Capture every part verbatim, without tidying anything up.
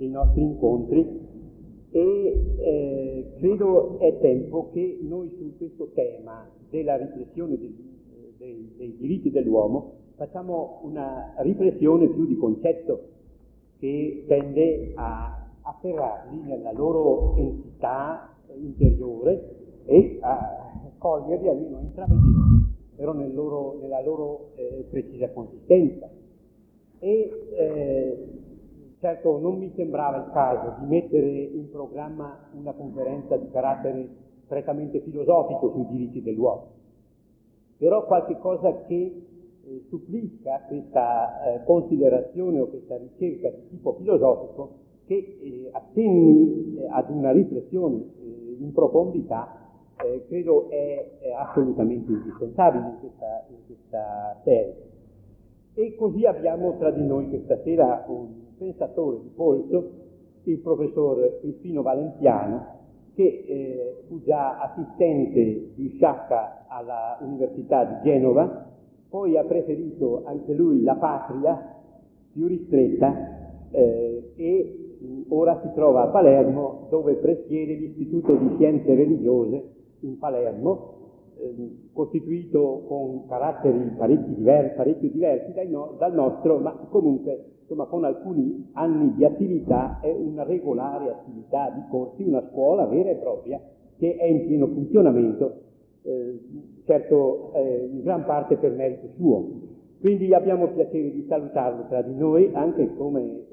dei nostri incontri e eh, credo è tempo che noi su questo tema della riflessione dei, dei, dei diritti dell'uomo facciamo una riflessione più di concetto che tende a afferrarli nella loro entità interiore e a coglierli, almeno a intravederli, però nel loro, nella loro eh, precisa consistenza. E eh, certo non mi sembrava il caso di mettere in programma una conferenza di carattere strettamente filosofico sui diritti dell'uomo, però qualche cosa che eh, supplisca questa eh, considerazione o questa ricerca di tipo filosofico che eh, attenni eh, ad una riflessione eh, in profondità eh, credo è, è assolutamente indispensabile in questa, in questa serie. E così abbiamo tra di noi questa sera un pensatore di polso, il professor Crispino Valenziano, che eh, fu già assistente di Sciacca alla Università di Genova, poi ha preferito anche lui la patria più ristretta eh, e ora si trova a Palermo, dove presiede l'Istituto di Scienze Religiose in Palermo, costituito con caratteri parecchi diversi, parecchio diversi dai no, dal nostro, ma comunque insomma con alcuni anni di attività e una regolare attività di corsi, una scuola vera e propria che è in pieno funzionamento, eh, certo eh, in gran parte per merito suo. Quindi abbiamo il piacere di salutarlo tra di noi anche come eh,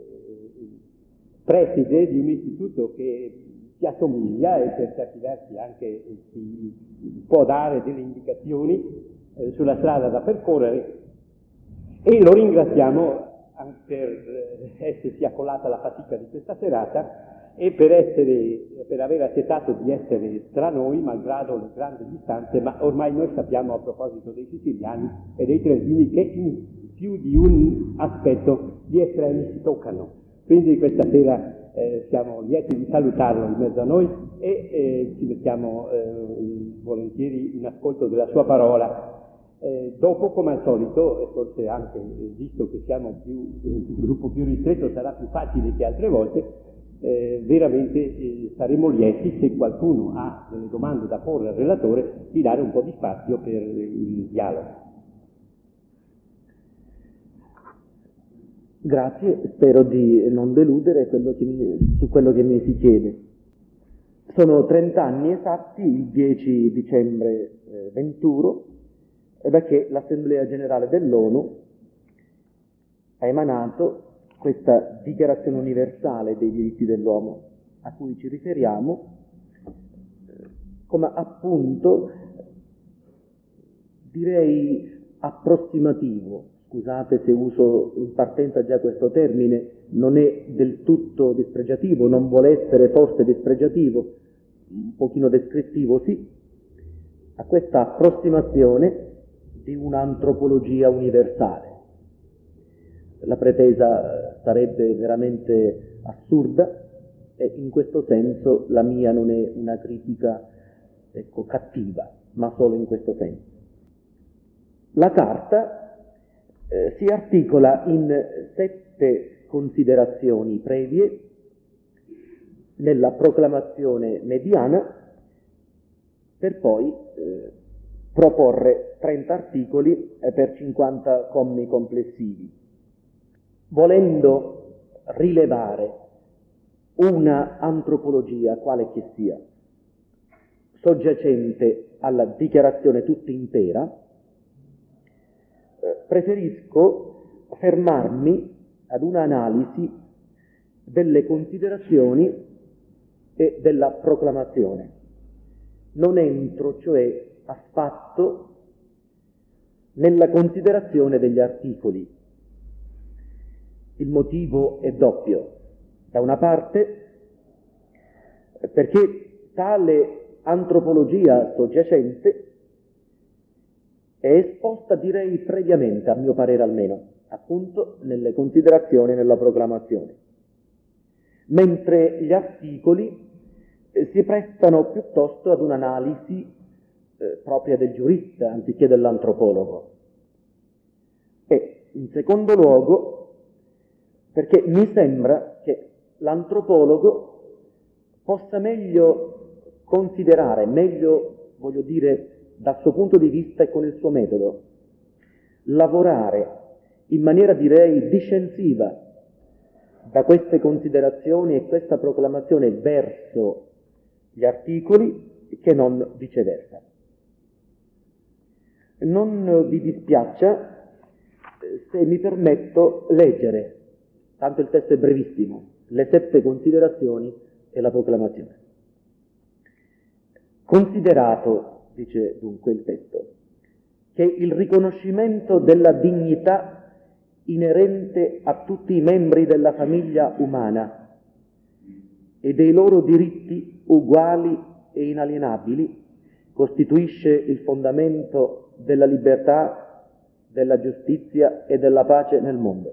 preside di un istituto che si assomiglia e per certi versi anche si può dare delle indicazioni eh, sulla strada da percorrere, e lo ringraziamo anche per eh, essersi accollata alla fatica di questa serata e per, essere, per aver accettato di essere tra noi malgrado le grandi distanze, ma ormai noi sappiamo a proposito dei siciliani e dei trentini che in più di un aspetto gli estremi si toccano. Quindi questa sera Eh, siamo lieti di salutarlo in mezzo a noi e eh, ci mettiamo eh, volentieri in ascolto della sua parola. Eh, dopo, come al solito, e forse anche eh, visto che siamo più, eh, un gruppo più ristretto, sarà più facile che altre volte, eh, veramente eh, saremo lieti, se qualcuno ha delle domande da porre al relatore, di dare un po' di spazio per il dialogo. Grazie, spero di non deludere quello che mi, su quello che mi si chiede. Sono trent'anni esatti, il dieci dicembre eh, venturo, da che l'Assemblea Generale dell'ONU ha emanato questa Dichiarazione Universale dei Diritti dell'Uomo, a cui ci riferiamo, eh, come appunto, direi, approssimativo. Scusate se uso in partenza già questo termine, non è del tutto dispregiativo, non vuole essere forse dispregiativo, un pochino descrittivo sì, a questa approssimazione di un'antropologia universale. La pretesa sarebbe veramente assurda e in questo senso la mia non è una critica, ecco, cattiva, ma solo in questo senso. La Carta Eh, si articola in sette considerazioni previe nella proclamazione mediana, per poi eh, proporre trenta articoli eh, per cinquanta commi complessivi. Volendo rilevare una antropologia, quale che sia, soggiacente alla dichiarazione tutta intera, preferisco fermarmi ad un'analisi delle considerazioni e della proclamazione. Non entro, cioè, affatto nella considerazione degli articoli. Il motivo è doppio. Da una parte, perché tale antropologia soggiacente è esposta, direi, previamente, a mio parere almeno, appunto nelle considerazioni e nella proclamazione, mentre gli articoli eh, si prestano piuttosto ad un'analisi eh, propria del giurista anziché dell'antropologo. E, in secondo luogo, perché mi sembra che l'antropologo possa meglio considerare, meglio, voglio dire, dal suo punto di vista e con il suo metodo, lavorare in maniera, direi, discensiva da queste considerazioni e questa proclamazione verso gli articoli che non viceversa. Non vi dispiaccia se mi permetto leggere, tanto il testo è brevissimo, le sette considerazioni e la proclamazione. Considerato, dice dunque il testo, che il riconoscimento della dignità inerente a tutti i membri della famiglia umana e dei loro diritti uguali e inalienabili costituisce il fondamento della libertà, della giustizia e della pace nel mondo.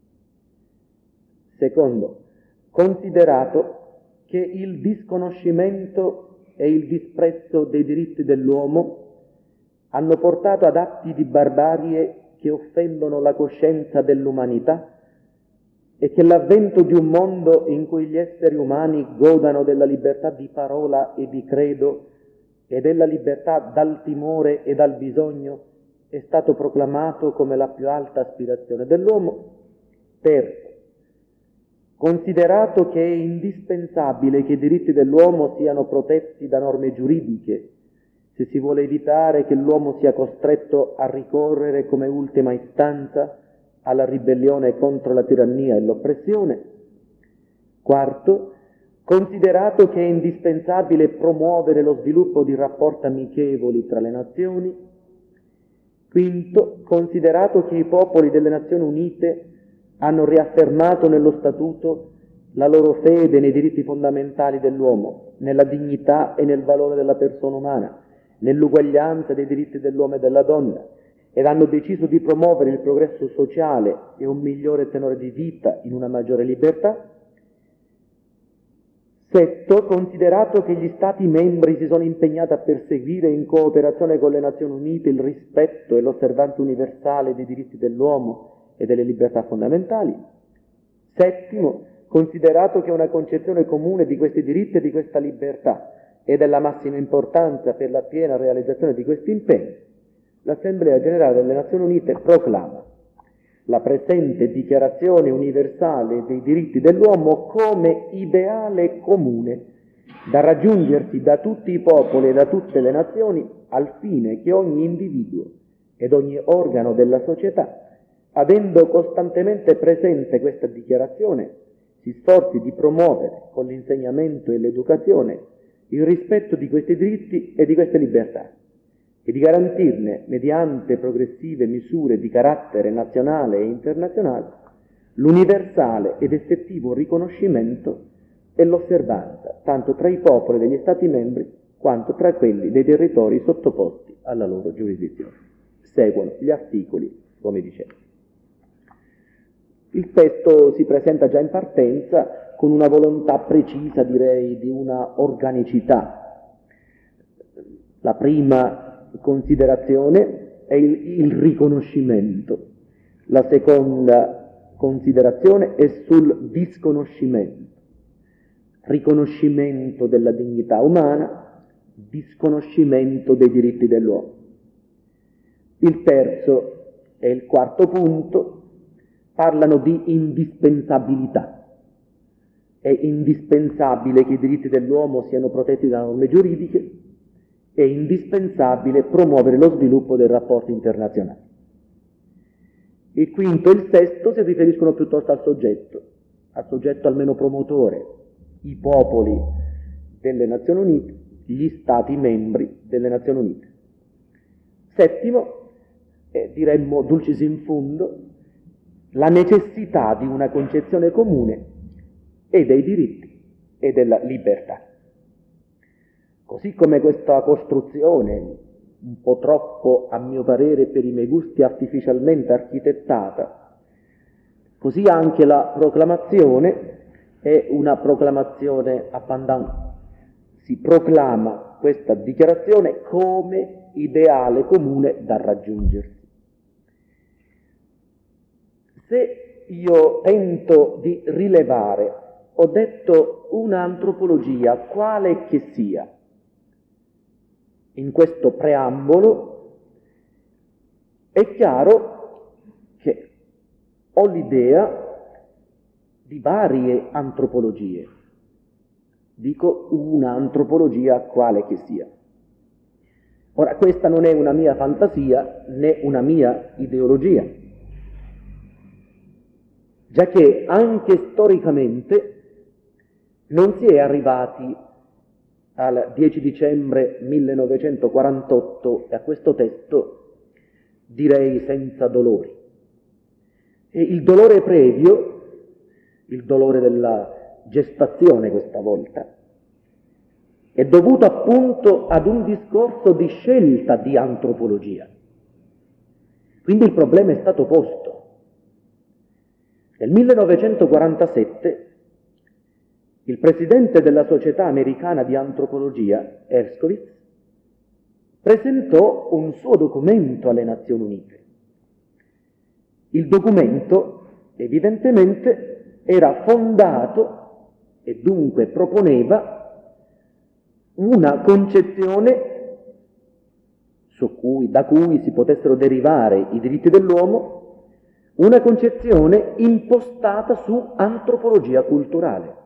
Secondo, considerato che il disconoscimento e il disprezzo dei diritti dell'uomo hanno portato ad atti di barbarie che offendono la coscienza dell'umanità e che l'avvento di un mondo in cui gli esseri umani godano della libertà di parola e di credo e della libertà dal timore e dal bisogno è stato proclamato come la più alta aspirazione dell'uomo. Terzo, considerato che è indispensabile che i diritti dell'uomo siano protetti da norme giuridiche, se si vuole evitare che l'uomo sia costretto a ricorrere come ultima istanza alla ribellione contro la tirannia e l'oppressione. Quarto, considerato che è indispensabile promuovere lo sviluppo di rapporti amichevoli tra le nazioni. Quinto, considerato che i popoli delle Nazioni Unite hanno riaffermato nello Statuto la loro fede nei diritti fondamentali dell'uomo, nella dignità e nel valore della persona umana, nell'uguaglianza dei diritti dell'uomo e della donna, ed hanno deciso di promuovere il progresso sociale e un migliore tenore di vita in una maggiore libertà. Setto, considerato che gli Stati membri si sono impegnati a perseguire in cooperazione con le Nazioni Unite il rispetto e l'osservanza universale dei diritti dell'uomo e delle libertà fondamentali. Settimo, considerato che una concezione comune di questi diritti e di questa libertà è della massima importanza per la piena realizzazione di questi impegni, l'Assemblea Generale delle Nazioni Unite proclama la presente Dichiarazione Universale dei Diritti dell'Uomo come ideale comune da raggiungersi da tutti i popoli e da tutte le nazioni al fine che ogni individuo ed ogni organo della società, avendo costantemente presente questa dichiarazione, si sforzi di promuovere con l'insegnamento e l'educazione il rispetto di questi diritti e di queste libertà e di garantirne, mediante progressive misure di carattere nazionale e internazionale, l'universale ed effettivo riconoscimento e l'osservanza, tanto tra i popoli degli Stati membri quanto tra quelli dei territori sottoposti alla loro giurisdizione. Seguono gli articoli, come dicevo. Il testo si presenta già in partenza con una volontà precisa, direi, di una organicità. La prima considerazione è il, il riconoscimento, la seconda considerazione è sul disconoscimento, riconoscimento della dignità umana, disconoscimento dei diritti dell'uomo. Il terzo e il quarto punto parlano di indispensabilità. È indispensabile che i diritti dell'uomo siano protetti da norme giuridiche, è indispensabile promuovere lo sviluppo dei rapporti internazionali. Il quinto e il sesto si riferiscono piuttosto al soggetto, al soggetto almeno promotore, i popoli delle Nazioni Unite, gli Stati membri delle Nazioni Unite. Settimo, eh, diremmo dulcis in fundo, la necessità di una concezione comune e dei diritti e della libertà. Così come questa costruzione, un po' troppo, a mio parere, per i miei gusti, artificialmente architettata, così anche la proclamazione è una proclamazione a pendant. Si proclama questa dichiarazione come ideale comune da raggiungersi. Se io tento di rilevare ho detto un'antropologia, quale che sia. In questo preambolo è chiaro che ho l'idea di varie antropologie. Dico un'antropologia, quale che sia. Ora, questa non è una mia fantasia né una mia ideologia, giacché anche storicamente non si è arrivati al dieci dicembre millenovecentoquarantotto e a questo testo direi senza dolori. E il dolore previo, il dolore della gestazione questa volta, è dovuto appunto ad un discorso di scelta di antropologia. Quindi il problema è stato posto. Nel millenovecentoquarantasette il presidente della Società Americana di Antropologia, Herskovits, presentò un suo documento alle Nazioni Unite. Il documento, evidentemente, era fondato e dunque proponeva una concezione su cui, da cui si potessero derivare i diritti dell'uomo, una concezione impostata su antropologia culturale.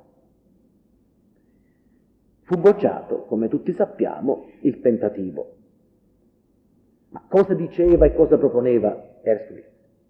Fu bocciato, come tutti sappiamo, il tentativo. Ma cosa diceva e cosa proponeva Herskovits?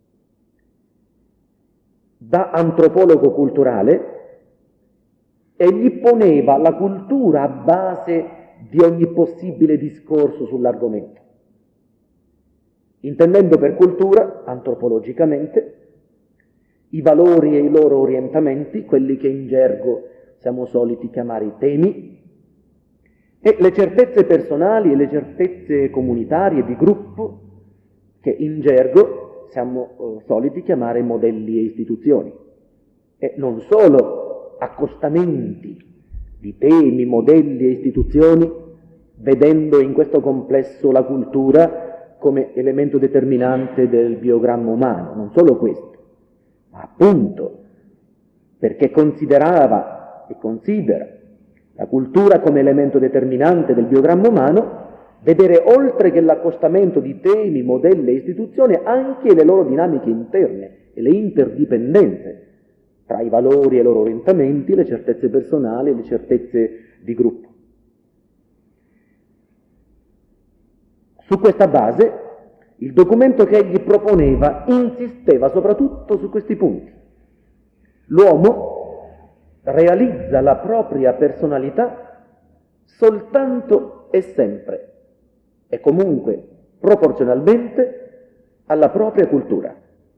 Da antropologo culturale, egli poneva la cultura a base di ogni possibile discorso sull'argomento, intendendo per cultura, antropologicamente, i valori e i loro orientamenti, quelli che in gergo siamo soliti chiamare i temi, e le certezze personali e le certezze comunitarie di gruppo, che in gergo siamo eh, soliti chiamare modelli e istituzioni, e non solo accostamenti di temi, modelli e istituzioni, vedendo in questo complesso la cultura come elemento determinante del biogramma umano, non solo questo, ma appunto perché considerava e considera la cultura come elemento determinante del biogramma umano, vedere oltre che l'accostamento di temi, modelli e istituzioni anche le loro dinamiche interne e le interdipendenze tra i valori e i loro orientamenti, le certezze personali e le certezze di gruppo. Su questa base, il documento che egli proponeva insisteva soprattutto su questi punti. L'uomo realizza la propria personalità soltanto e sempre, e comunque proporzionalmente alla propria cultura.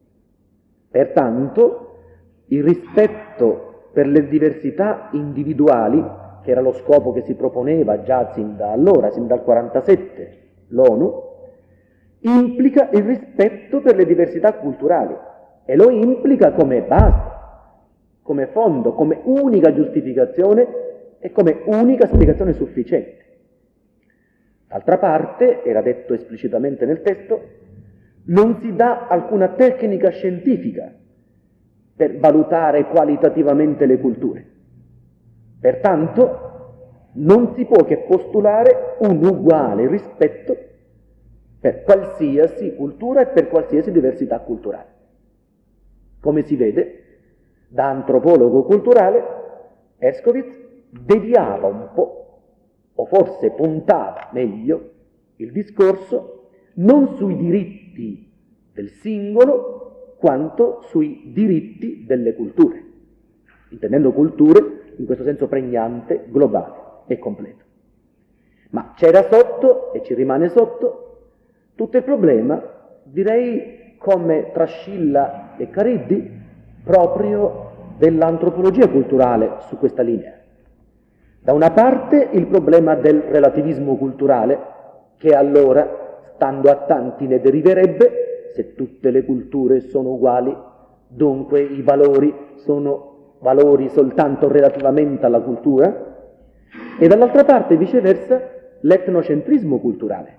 Pertanto, il rispetto per le diversità individuali, che era lo scopo che si proponeva già sin da allora, sin dal quarantasette, l'ONU, implica il rispetto per le diversità culturali e lo implica come base, come fondo, come unica giustificazione e come unica spiegazione sufficiente. D'altra parte, era detto esplicitamente nel testo, non si dà alcuna tecnica scientifica per valutare qualitativamente le culture. Pertanto, non si può che postulare un uguale rispetto per qualsiasi cultura e per qualsiasi diversità culturale. Come si vede, da antropologo culturale, Herskovits deviava un po', o forse puntava meglio, il discorso non sui diritti del singolo, quanto sui diritti delle culture, intendendo culture in questo senso pregnante, globale e completo. Ma c'era sotto, e ci rimane sotto, tutto il problema, direi come Trascilla e Cariddi, proprio dell'antropologia culturale su questa linea. Da una parte il problema del relativismo culturale, che allora, stando a tanti, ne deriverebbe, se tutte le culture sono uguali, dunque i valori sono valori soltanto relativamente alla cultura, e dall'altra parte, viceversa, l'etnocentrismo culturale.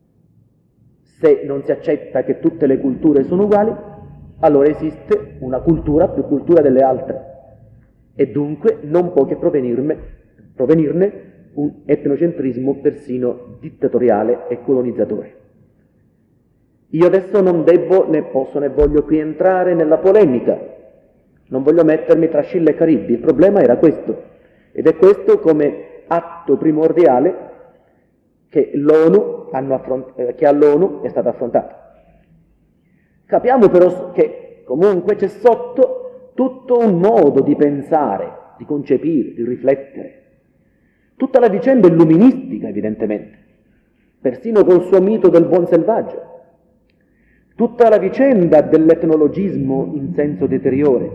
Se non si accetta che tutte le culture sono uguali, allora esiste una cultura più cultura delle altre. e dunque non può che provenirne, provenirne un etnocentrismo persino dittatoriale e colonizzatore. Io adesso non devo, né posso, né voglio qui entrare nella polemica, non voglio mettermi tra Scilla e Cariddi, il problema era questo, ed è questo come atto primordiale che l'ONU hanno affront- che all'ONU è stato affrontato. Capiamo però che comunque c'è sotto tutto un modo di pensare, di concepire, di riflettere. Tutta la vicenda illuministica, evidentemente, persino col suo mito del buon selvaggio. Tutta la vicenda dell'etnologismo in senso deteriore,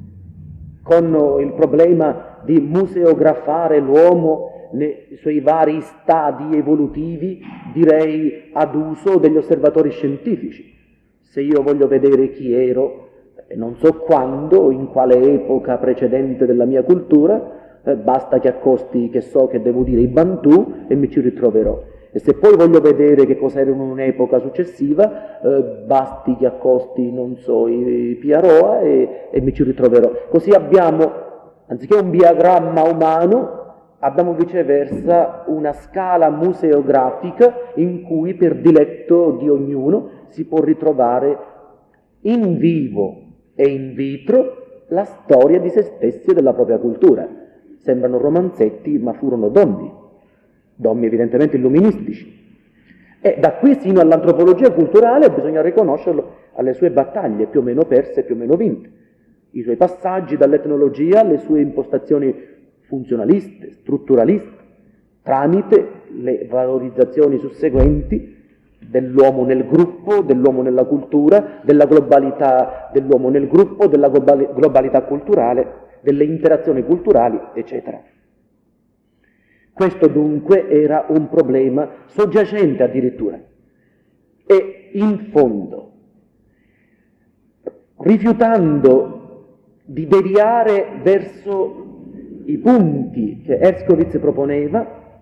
con il problema di museografare l'uomo nei suoi vari stadi evolutivi, direi ad uso degli osservatori scientifici. Se io voglio vedere chi ero, non so quando, in quale epoca precedente della mia cultura, eh, basta che accosti, che so che devo dire i Bantu e mi ci ritroverò. E se poi voglio vedere che cos'era in un'epoca successiva, eh, basti che accosti, non so, i, i Piaroa e, e mi ci ritroverò. Così abbiamo, anziché un diagramma umano, abbiamo viceversa una scala museografica in cui per diletto di ognuno si può ritrovare in vivo e in vitro la storia di se stessi e della propria cultura. Sembrano romanzetti, ma furono dommi, dommi evidentemente illuministici. E da qui sino all'antropologia culturale bisogna riconoscerlo alle sue battaglie, più o meno perse, più o meno vinte, i suoi passaggi dall'etnologia alle sue impostazioni funzionaliste, strutturaliste, tramite le valorizzazioni susseguenti dell'uomo nel gruppo, dell'uomo nella cultura, della globalità dell'uomo nel gruppo, della globali- globalità culturale, delle interazioni culturali, eccetera. Questo dunque era un problema soggiacente addirittura e in fondo, rifiutando di deviare verso i punti che Herskovits proponeva,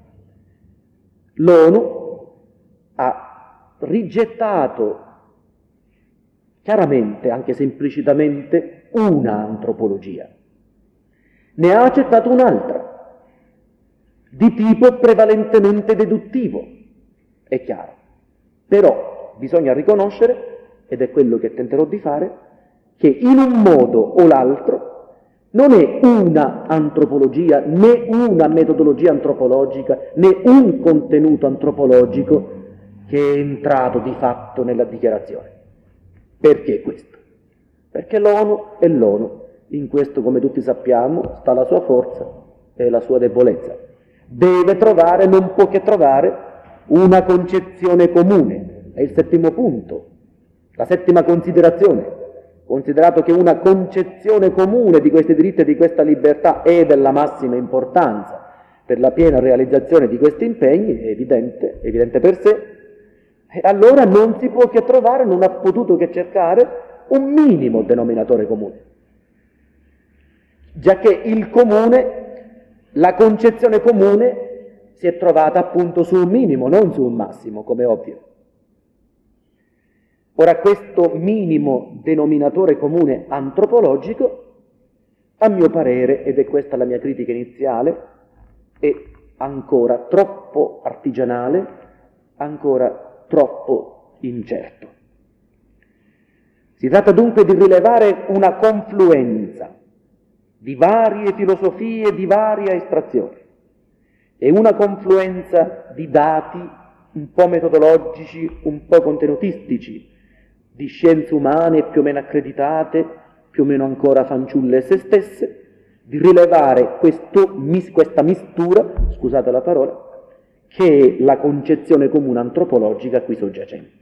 l'ONU ha rigettato chiaramente, anche se implicitamente, una antropologia. Ne ha accettato un'altra, di tipo prevalentemente deduttivo, è chiaro. Però bisogna riconoscere, ed è quello che tenterò di fare, che in un modo o l'altro non è una antropologia, né una metodologia antropologica, né un contenuto antropologico che è entrato di fatto nella dichiarazione. Perché questo? Perché l'ONU è l'ONU. In questo, come tutti sappiamo, sta la sua forza e la sua debolezza. Deve trovare, non può che trovare, una concezione comune. È il settimo punto, la settima considerazione. Considerato che una concezione comune di questi diritti e di questa libertà è della massima importanza per la piena realizzazione di questi impegni, è evidente, è evidente per sé, e allora non si può che trovare, non ha potuto che cercare un minimo denominatore comune. Giacché il comune, la concezione comune si è trovata appunto su un minimo, non su un massimo, come ovvio. Ora, questo minimo denominatore comune antropologico, a mio parere, ed è questa la mia critica iniziale, è ancora troppo artigianale, ancora troppo incerto. Si tratta dunque di rilevare una confluenza di varie filosofie, di varie estrazioni, e una confluenza di dati un po' metodologici, un po' contenutistici, di scienze umane più o meno accreditate, più o meno ancora fanciulle se stesse, di rilevare questo, mis, questa mistura, scusate la parola, che è la concezione comune antropologica qui soggiacente.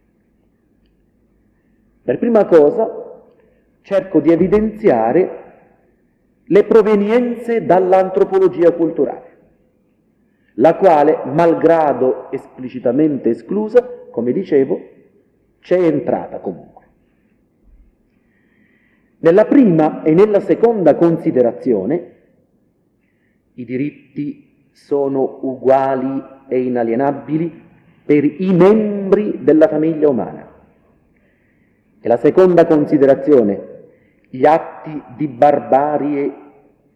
Per prima cosa cerco di evidenziare le provenienze dall'antropologia culturale, la quale, malgrado esplicitamente esclusa, come dicevo, c'è entrata comunque. Nella prima e nella seconda considerazione, i diritti sono uguali e inalienabili per i membri della famiglia umana. E la seconda considerazione, gli atti di barbarie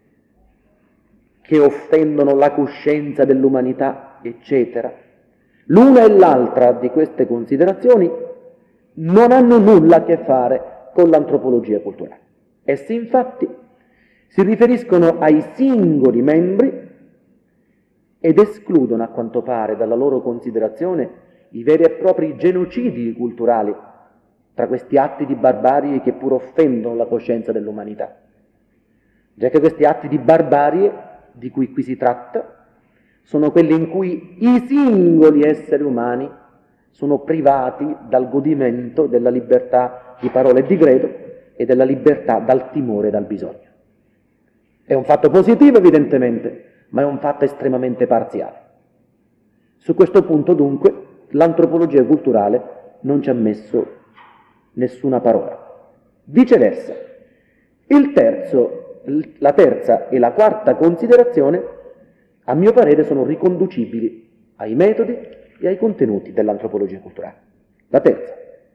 che offendono la coscienza dell'umanità, eccetera. L'una e l'altra di queste considerazioni non hanno nulla a che fare con l'antropologia culturale. Esse infatti si riferiscono ai singoli membri ed escludono a quanto pare dalla loro considerazione i veri e propri genocidi culturali tra questi atti di barbarie che pur offendono la coscienza dell'umanità. Già che questi atti di barbarie di cui qui si tratta sono quelli in cui i singoli esseri umani sono privati dal godimento della libertà di parola e di credo e della libertà dal timore e dal bisogno. È un fatto positivo evidentemente, ma è un fatto estremamente parziale. Su questo punto dunque l'antropologia culturale non ci ha messo nessuna parola. Viceversa, il terzo, la terza e la quarta considerazione, a mio parere, sono riconducibili ai metodi e ai contenuti dell'antropologia culturale. La terza: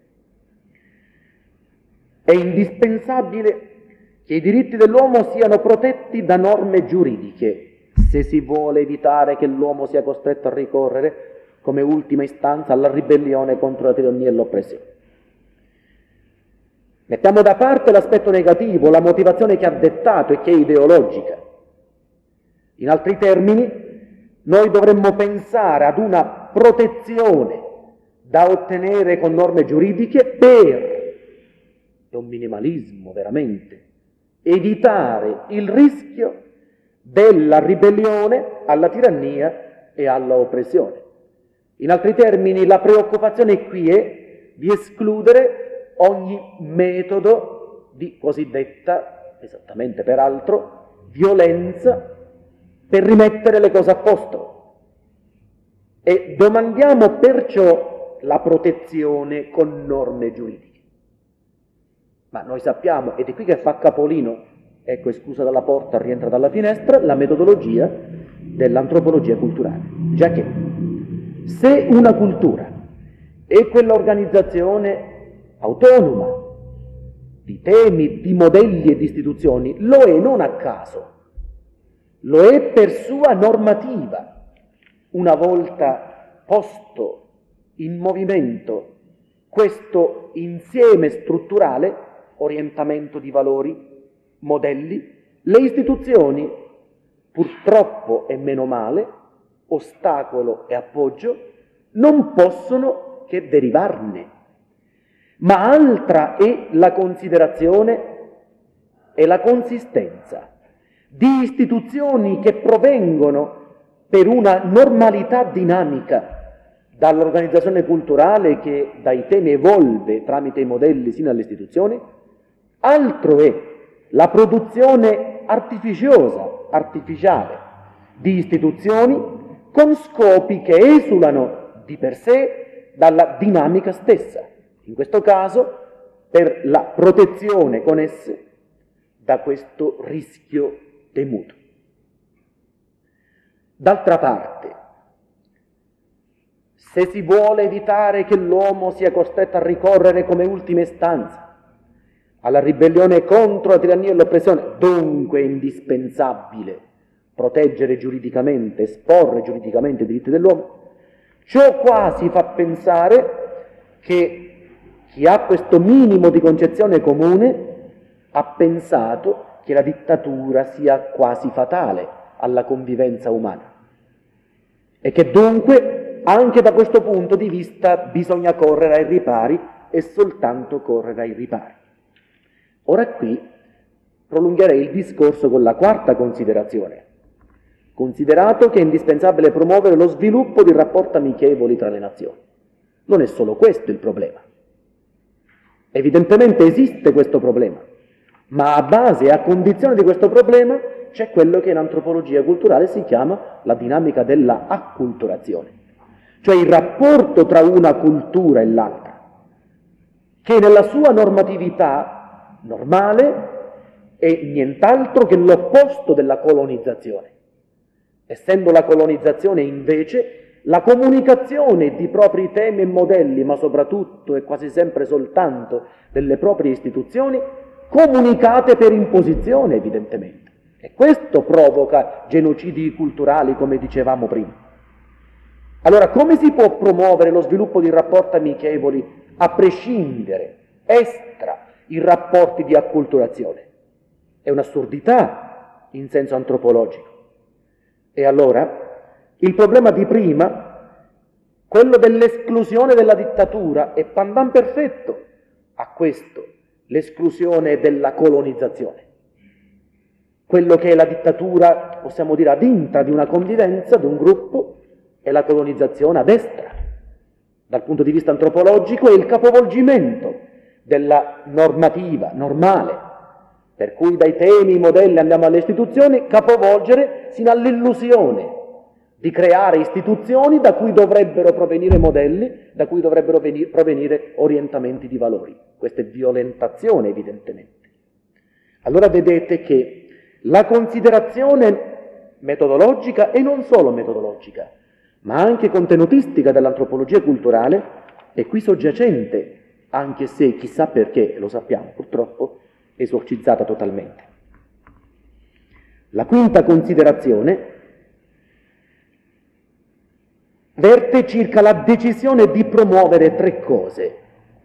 è indispensabile che i diritti dell'uomo siano protetti da norme giuridiche se si vuole evitare che l'uomo sia costretto a ricorrere come ultima istanza alla ribellione contro la tirannia e l'oppressione. Mettiamo da parte l'aspetto negativo, la motivazione che ha dettato e che è ideologica. In altri termini, noi dovremmo pensare ad una protezione da ottenere con norme giuridiche per, è un minimalismo veramente, evitare il rischio della ribellione alla tirannia e alla oppressione. In altri termini, la preoccupazione qui è di escludere ogni metodo di cosiddetta, esattamente peraltro, violenza per rimettere le cose a posto. E domandiamo perciò la protezione con norme giuridiche. Ma noi sappiamo, ed è qui che fa capolino, ecco, esclusa dalla porta, rientra dalla finestra, la metodologia dell'antropologia culturale. Già che se una cultura è quell'organizzazione autonoma di temi, di modelli e di istituzioni, lo è non a caso, lo è per sua normativa. Una volta posto in movimento questo insieme strutturale, orientamento di valori, modelli, le istituzioni, purtroppo e meno male, ostacolo e appoggio, non possono che derivarne. Ma altra è la considerazione e la consistenza di istituzioni che provengono per una normalità dinamica dall'organizzazione culturale che dai temi evolve tramite i modelli sino alle istituzioni. Altro è la produzione artificiosa, artificiale di istituzioni con scopi che esulano di per sé dalla dinamica stessa, in questo caso per la protezione con esse da questo rischio temuto. D'altra parte, se si vuole evitare che l'uomo sia costretto a ricorrere come ultima istanza alla ribellione contro la tirannia e l'oppressione, dunque è indispensabile proteggere giuridicamente, esporre giuridicamente i diritti dell'uomo, ciò quasi fa pensare che chi ha questo minimo di concezione comune ha pensato che la dittatura sia quasi fatale alla convivenza umana e che dunque anche da questo punto di vista bisogna correre ai ripari e soltanto correre ai ripari. Ora qui prolungherei il discorso con la quarta considerazione. Considerato che è indispensabile promuovere lo sviluppo di rapporti amichevoli tra le nazioni. Non è solo questo il problema. Evidentemente esiste questo problema, ma a base e a condizione di questo problema c'è quello che in antropologia culturale si chiama la dinamica della acculturazione, cioè il rapporto tra una cultura e l'altra, che nella sua normatività normale è nient'altro che l'opposto della colonizzazione. Essendo la colonizzazione invece la comunicazione di propri temi e modelli, ma soprattutto e quasi sempre soltanto delle proprie istituzioni, comunicate per imposizione evidentemente. E questo provoca genocidi culturali, come dicevamo prima. Allora, come si può promuovere lo sviluppo di rapporti amichevoli a prescindere, extra, i rapporti di acculturazione? È un'assurdità in senso antropologico. E allora, il problema di prima, quello dell'esclusione della dittatura, è pandan perfetto a questo, l'esclusione della colonizzazione. Quello che è la dittatura, possiamo dire, ad intra di una convivenza, di un gruppo, è la colonizzazione a destra. Dal punto di vista antropologico è il capovolgimento della normativa normale, per cui dai temi, modelli andiamo alle istituzioni, capovolgere sino all'illusione di creare istituzioni da cui dovrebbero provenire modelli, da cui dovrebbero venire, provenire orientamenti di valori. Questa è violentazione, evidentemente. Allora vedete che la considerazione metodologica, e non solo metodologica, ma anche contenutistica dell'antropologia culturale, è qui soggiacente, anche se chissà perché, lo sappiamo purtroppo, esorcizzata totalmente. La quinta considerazione verte circa la decisione di promuovere tre cose: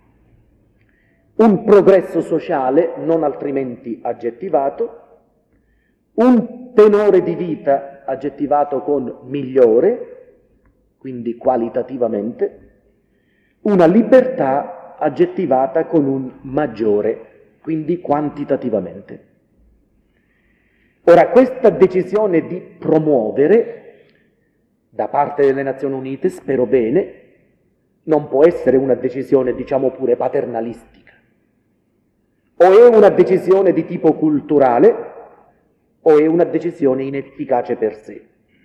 un progresso sociale non altrimenti aggettivato, un tenore di vita aggettivato con migliore, quindi qualitativamente, una libertà aggettivata con un maggiore, quindi quantitativamente. Ora, questa decisione di promuovere da parte delle Nazioni Unite, spero bene, non può essere una decisione, diciamo pure, paternalistica. O è una decisione di tipo culturale, o è una decisione inefficace per sé.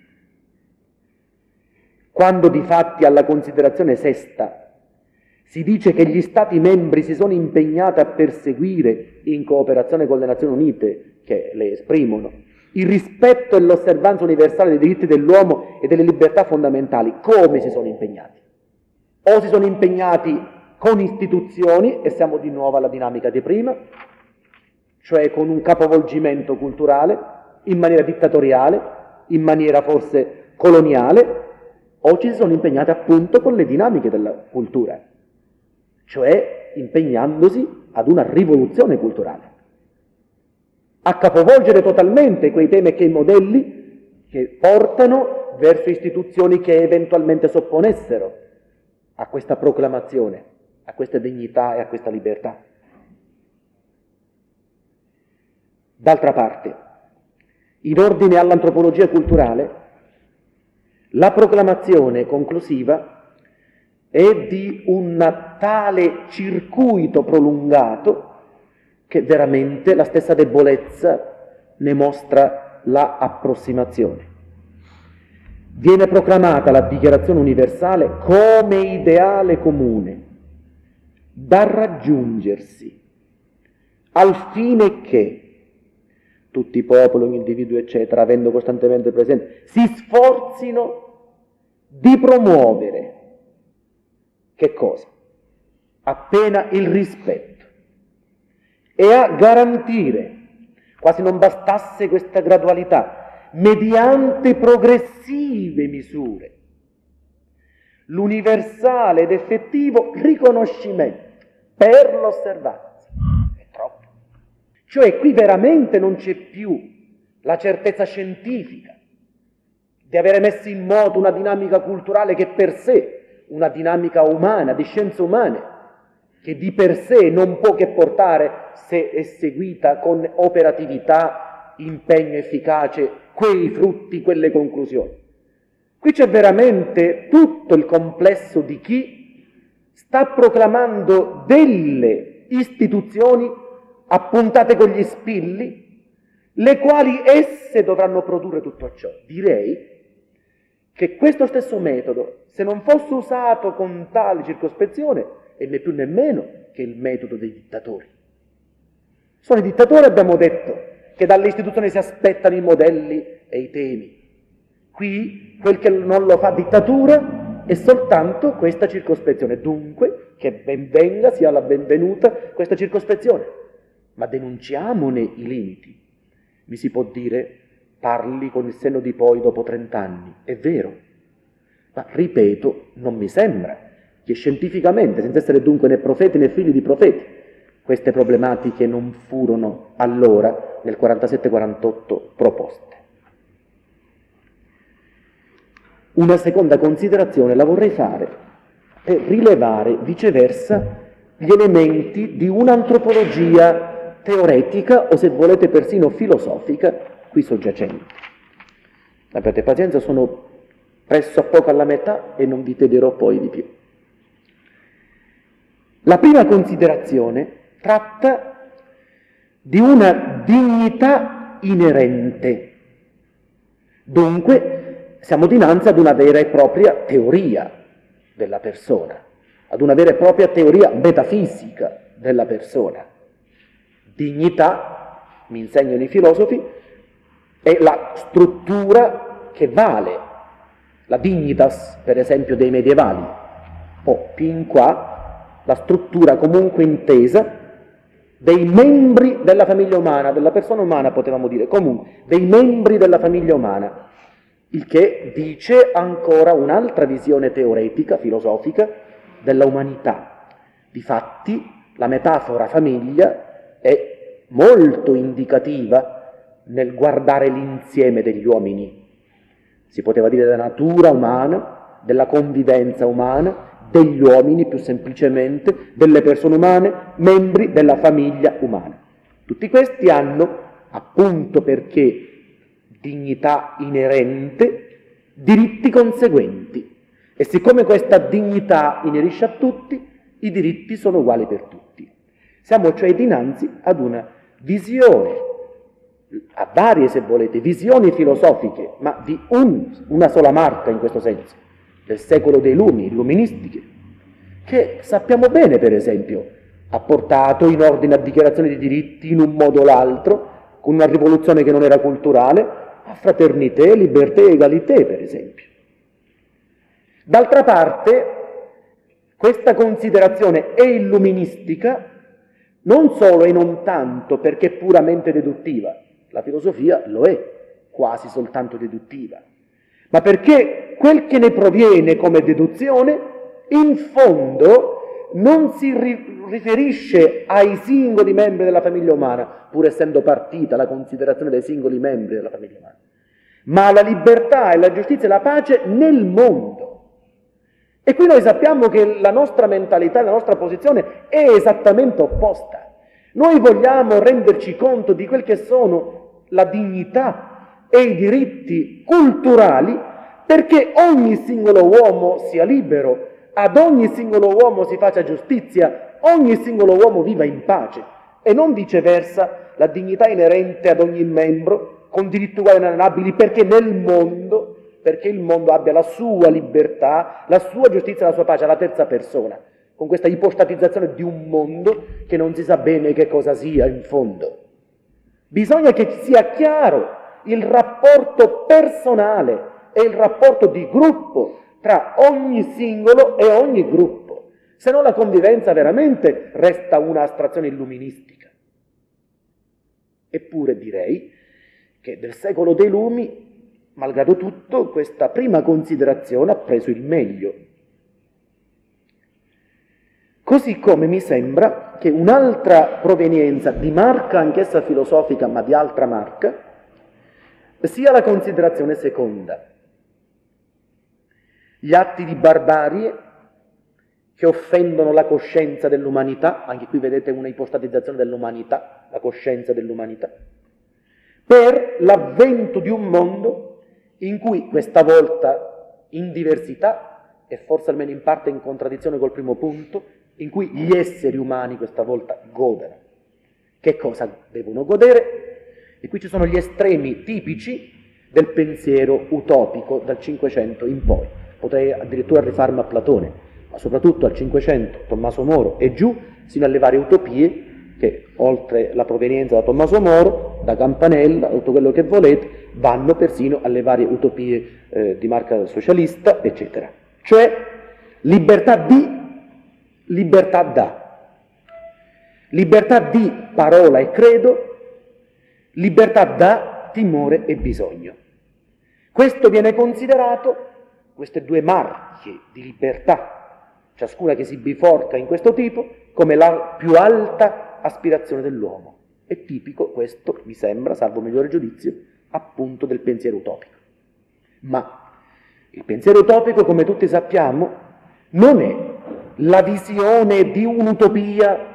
Quando difatti alla considerazione sesta si dice che gli Stati membri si sono impegnati a perseguire, in cooperazione con le Nazioni Unite, che le esprimono, il rispetto e l'osservanza universale dei diritti dell'uomo e delle libertà fondamentali, come si sono impegnati? O si sono impegnati con istituzioni, e siamo di nuovo alla dinamica di prima, cioè con un capovolgimento culturale, in maniera dittatoriale, in maniera forse coloniale, o ci si sono impegnati appunto con le dinamiche della cultura, cioè impegnandosi ad una rivoluzione culturale, a capovolgere totalmente quei temi e quei modelli che portano verso istituzioni che eventualmente si opponessero a questa proclamazione, a questa dignità e a questa libertà. D'altra parte, in ordine all'antropologia culturale, la proclamazione conclusiva è di un tale circuito prolungato che veramente la stessa debolezza ne mostra la approssimazione. Viene proclamata la Dichiarazione Universale come ideale comune, da raggiungersi, al fine che tutti i popoli, ogni individuo, eccetera, avendo costantemente presente, si sforzino di promuovere, che cosa? Appena il rispetto, e a garantire, quasi non bastasse questa gradualità, mediante progressive misure, l'universale ed effettivo riconoscimento per l'osservanza. È troppo. Cioè qui veramente non c'è più la certezza scientifica di avere messo in moto una dinamica culturale che per sé, una dinamica umana, di scienze umane, che di per sé non può che portare, se è seguita con operatività, impegno efficace, quei frutti, quelle conclusioni. Qui c'è veramente tutto il complesso di chi sta proclamando delle istituzioni appuntate con gli spilli, le quali esse dovranno produrre tutto ciò. Direi che questo stesso metodo, se non fosse usato con tale circospezione, è né più né meno che il metodo dei dittatori. Sono i dittatori, abbiamo detto, che dalle istituzioni si aspettano i modelli e i temi. Qui quel che non lo fa dittatura è soltanto questa circospezione. Dunque, che ben venga, sia la benvenuta questa circospezione. Ma denunciamone i limiti. Mi si può dire, parli con il senno di poi dopo trent'anni, è vero, ma ripeto, non mi sembra che scientificamente, senza essere dunque né profeti né figli di profeti, queste problematiche non furono allora, nel quarantasette quarantotto, proposte. Una seconda considerazione la vorrei fare per rilevare viceversa gli elementi di un'antropologia teoretica o, se volete, persino filosofica qui soggiacenti. Abbiate pazienza, sono presso a poco alla metà e non vi tederò poi di più. La prima considerazione tratta di una dignità inerente. Dunque, siamo dinanzi ad una vera e propria teoria della persona, ad una vera e propria teoria metafisica della persona. Dignità, mi insegnano i filosofi, è la struttura che vale, la dignitas, per esempio, dei medievali, o più in qua, la struttura comunque intesa dei membri della famiglia umana, della persona umana potevamo dire, comunque, dei membri della famiglia umana, il che dice ancora un'altra visione teoretica, filosofica, della umanità. Difatti, la metafora famiglia è molto indicativa nel guardare l'insieme degli uomini. Si poteva dire della natura umana, della convivenza umana, degli uomini più semplicemente, delle persone umane, membri della famiglia umana. Tutti questi hanno, appunto perché dignità inerente, diritti conseguenti. E siccome questa dignità inerisce a tutti, i diritti sono uguali per tutti. Siamo cioè dinanzi ad una visione, a varie se volete, visioni filosofiche, ma di un, una sola marca in questo senso, del secolo dei lumi, illuministiche, che sappiamo bene, per esempio, ha portato in ordine a dichiarazione di diritti in un modo o l'altro, con una rivoluzione che non era culturale, a fraternité, libertà e egalité, per esempio. D'altra parte, questa considerazione è illuministica non solo e non tanto perché è puramente deduttiva, la filosofia lo è, quasi soltanto deduttiva, ma perché quel che ne proviene come deduzione, in fondo, non si ri- riferisce ai singoli membri della famiglia umana, pur essendo partita la considerazione dei singoli membri della famiglia umana, ma alla libertà e la giustizia e la pace nel mondo. E qui noi sappiamo che la nostra mentalità, la nostra posizione è esattamente opposta. Noi vogliamo renderci conto di quel che sono la dignità e i diritti culturali perché ogni singolo uomo sia libero, ad ogni singolo uomo si faccia giustizia, ogni singolo uomo viva in pace e non viceversa la dignità inerente ad ogni membro con diritti uguali e inalienabili perché nel mondo, perché il mondo abbia la sua libertà, la sua giustizia e la sua pace alla terza persona, con questa ipostatizzazione di un mondo che non si sa bene che cosa sia in fondo. Bisogna che sia chiaro il rapporto personale e il rapporto di gruppo tra ogni singolo e ogni gruppo, se no la convivenza veramente resta un'astrazione illuministica. Eppure direi che del secolo dei lumi, malgrado tutto, questa prima considerazione ha preso il meglio. Così come mi sembra che un'altra provenienza, di marca anch'essa filosofica, ma di altra marca, sia la considerazione seconda. Gli atti di barbarie che offendono la coscienza dell'umanità, anche qui vedete una ipostatizzazione dell'umanità, la coscienza dell'umanità, per l'avvento di un mondo in cui questa volta in diversità, e forse almeno in parte in contraddizione col primo punto, in cui gli esseri umani questa volta godono. Che cosa devono godere? E qui ci sono gli estremi tipici del pensiero utopico dal Cinquecento in poi. Potrei addirittura rifarmi a Platone, ma soprattutto al Cinquecento, Tommaso Moro e giù, sino alle varie utopie che, oltre la provenienza da Tommaso Moro, da Campanella, tutto quello che volete, vanno persino alle varie utopie eh, di marca socialista, eccetera. Cioè, libertà di, libertà da. Libertà di parola e credo, libertà da timore e bisogno. Questo viene considerato, queste due marche di libertà, ciascuna che si biforca in questo tipo, come la più alta aspirazione dell'uomo. È tipico questo, mi sembra, salvo migliore giudizio, appunto del pensiero utopico. Ma il pensiero utopico, come tutti sappiamo, non è la visione di un'utopia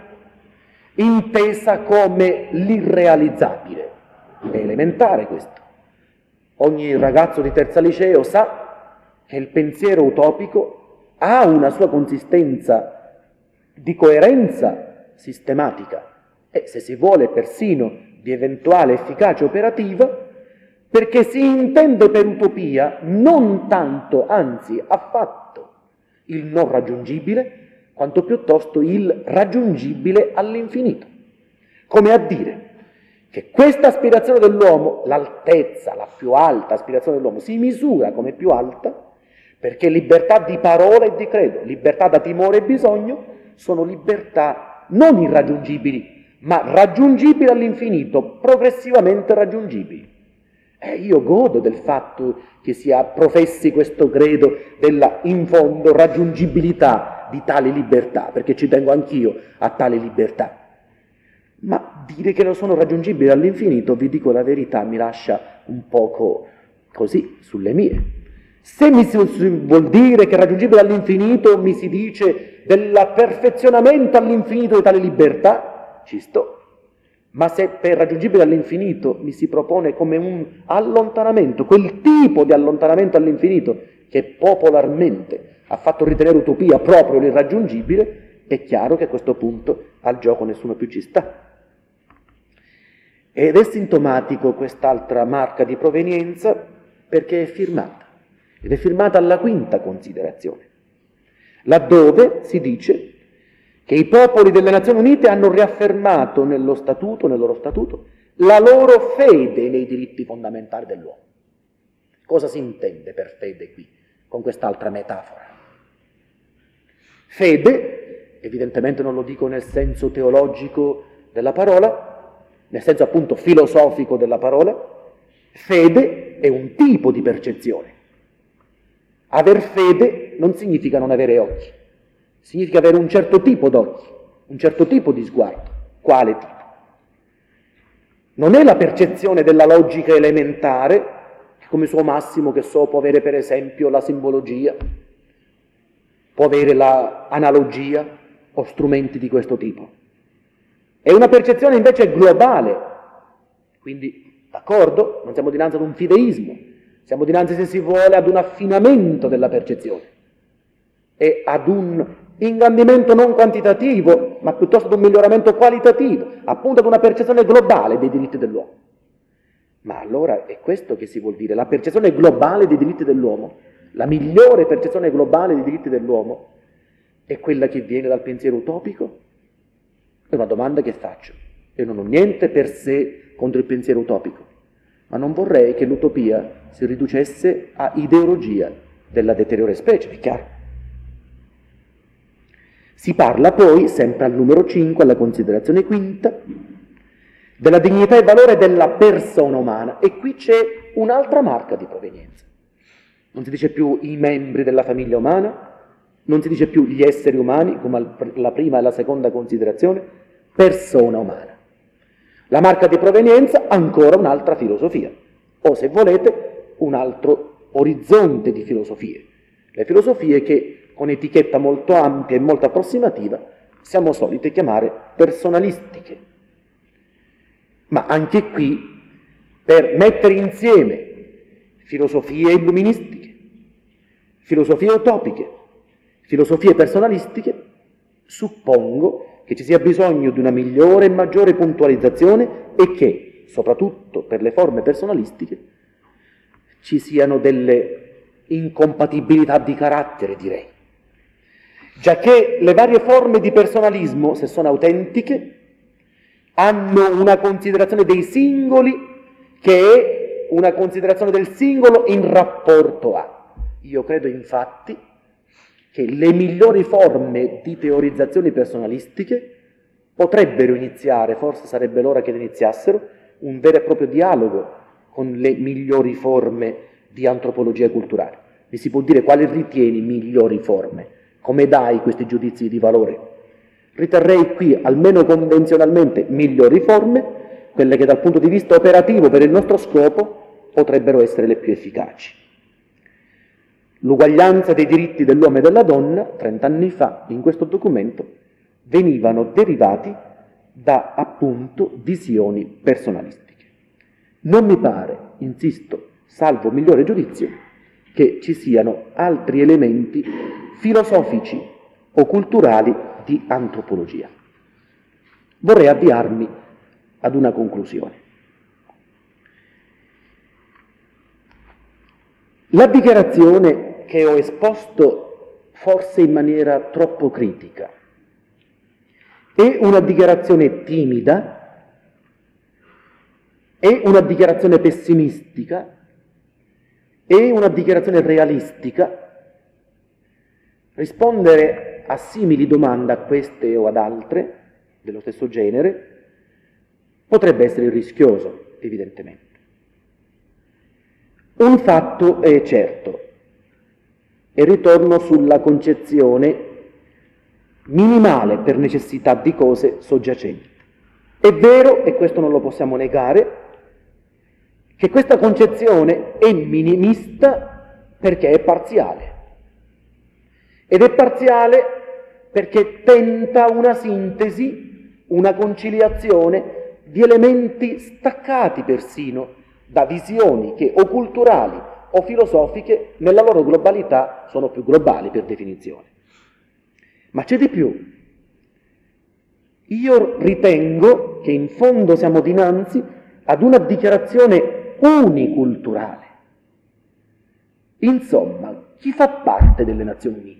intesa come l'irrealizzabile. È elementare questo. Ogni ragazzo di terza liceo sa che il pensiero utopico ha una sua consistenza di coerenza sistematica e, se si vuole, persino di eventuale efficacia operativa, perché si intende per utopia non tanto, anzi affatto, il non raggiungibile, quanto piuttosto il raggiungibile all'infinito. Come a dire che questa aspirazione dell'uomo, l'altezza, la più alta aspirazione dell'uomo, si misura come più alta perché libertà di parola e di credo, libertà da timore e bisogno sono libertà non irraggiungibili, ma raggiungibili all'infinito, progressivamente raggiungibili. E io godo del fatto che si professi questo credo della, in fondo, raggiungibilità di tale libertà, perché ci tengo anch'io a tale libertà. Ma dire che non sono raggiungibili all'infinito, vi dico la verità, mi lascia un poco così, sulle mie. Se mi si vuol dire che raggiungibile all'infinito mi si dice del perfezionamento all'infinito di tale libertà, ci sto. Ma se per raggiungibile all'infinito mi si propone come un allontanamento, quel tipo di allontanamento all'infinito che popolarmente ha fatto ritenere utopia proprio l'irraggiungibile, è chiaro che a questo punto al gioco nessuno più ci sta. Ed è sintomatico quest'altra marca di provenienza perché è firmata, ed è firmata alla quinta considerazione, laddove si dice che i popoli delle Nazioni Unite hanno riaffermato nello statuto, nel loro statuto, la loro fede nei diritti fondamentali dell'uomo. Cosa si intende per fede qui, con quest'altra metafora? Fede, evidentemente non lo dico nel senso teologico della parola, nel senso appunto filosofico della parola, fede è un tipo di percezione. Aver fede non significa non avere occhi. Significa avere un certo tipo d'occhi, un certo tipo di sguardo. Quale tipo? Non è la percezione della logica elementare, che come suo massimo, che so, può avere per esempio la simbologia, può avere l'analogia o strumenti di questo tipo. È una percezione invece globale, quindi, d'accordo, non siamo dinanzi ad un fideismo, siamo dinanzi, se si vuole, ad un affinamento della percezione e ad un ingrandimento non quantitativo, ma piuttosto ad un miglioramento qualitativo, appunto ad una percezione globale dei diritti dell'uomo. Ma allora è questo che si vuol dire, la percezione globale dei diritti dell'uomo, la migliore percezione globale dei diritti dell'uomo, è quella che viene dal pensiero utopico? È una domanda che faccio. Io non ho niente per sé contro il pensiero utopico, ma non vorrei che l'utopia si riducesse a ideologia della deteriore specie, è chiaro? Si parla poi, sempre al numero cinque, alla considerazione quinta, della dignità e valore della persona umana, e qui c'è un'altra marca di provenienza. Non si dice più i membri della famiglia umana, non si dice più gli esseri umani, come la prima e la seconda considerazione, persona umana. La marca di provenienza, ancora un'altra filosofia, o se volete, un altro orizzonte di filosofie. Le filosofie che, con etichetta molto ampia e molto approssimativa, siamo soliti chiamare personalistiche. Ma anche qui, per mettere insieme filosofie illuministiche, filosofie utopiche, filosofie personalistiche, suppongo che ci sia bisogno di una migliore e maggiore puntualizzazione e che, soprattutto per le forme personalistiche, ci siano delle incompatibilità di carattere, direi. Giacché le varie forme di personalismo, se sono autentiche, hanno una considerazione dei singoli che è una considerazione del singolo in rapporto a. Io credo infatti che le migliori forme di teorizzazioni personalistiche potrebbero iniziare, forse sarebbe l'ora che iniziassero, un vero e proprio dialogo con le migliori forme di antropologia culturale. Mi si può dire quali ritieni migliori forme? Come dai questi giudizi di valore? Riterrei qui, almeno convenzionalmente, migliori forme, quelle che dal punto di vista operativo per il nostro scopo potrebbero essere le più efficaci. L'uguaglianza dei diritti dell'uomo e della donna, trent'anni fa, in questo documento, venivano derivati da, appunto, visioni personalistiche. Non mi pare, insisto, salvo migliore giudizio, che ci siano altri elementi filosofici o culturali di antropologia. Vorrei avviarmi ad una conclusione. La dichiarazione che ho esposto, forse in maniera troppo critica, è una dichiarazione timida, è una dichiarazione pessimistica, è una dichiarazione realistica. Rispondere a simili domande, a queste o ad altre dello stesso genere, potrebbe essere rischioso, evidentemente. Un fatto è certo, e ritorno sulla concezione minimale per necessità di cose soggiacenti. È vero, e questo non lo possiamo negare, che questa concezione è minimista perché è parziale. Ed è parziale perché tenta una sintesi, una conciliazione di elementi staccati persino da visioni che o culturali o filosofiche nella loro globalità sono più globali per definizione. Ma c'è di più. Io ritengo che in fondo siamo dinanzi ad una dichiarazione uniculturale. Insomma, chi fa parte delle Nazioni Unite?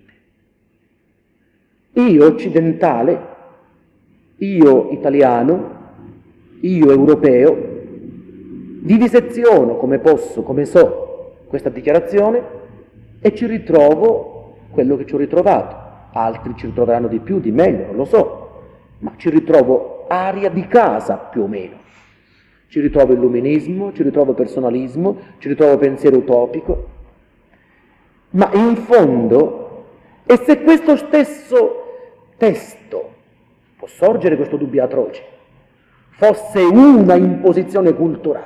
Io occidentale, io italiano, io europeo, viviseziono come posso, come so, questa dichiarazione e ci ritrovo quello che ci ho ritrovato. Altri ci ritroveranno di più, di meno, non lo so, ma ci ritrovo aria di casa più o meno. Ci ritrovo illuminismo, ci ritrovo personalismo, ci ritrovo pensiero utopico. Ma in fondo, e se questo stesso testo, può sorgere questo dubbio atroce, fosse una imposizione culturale,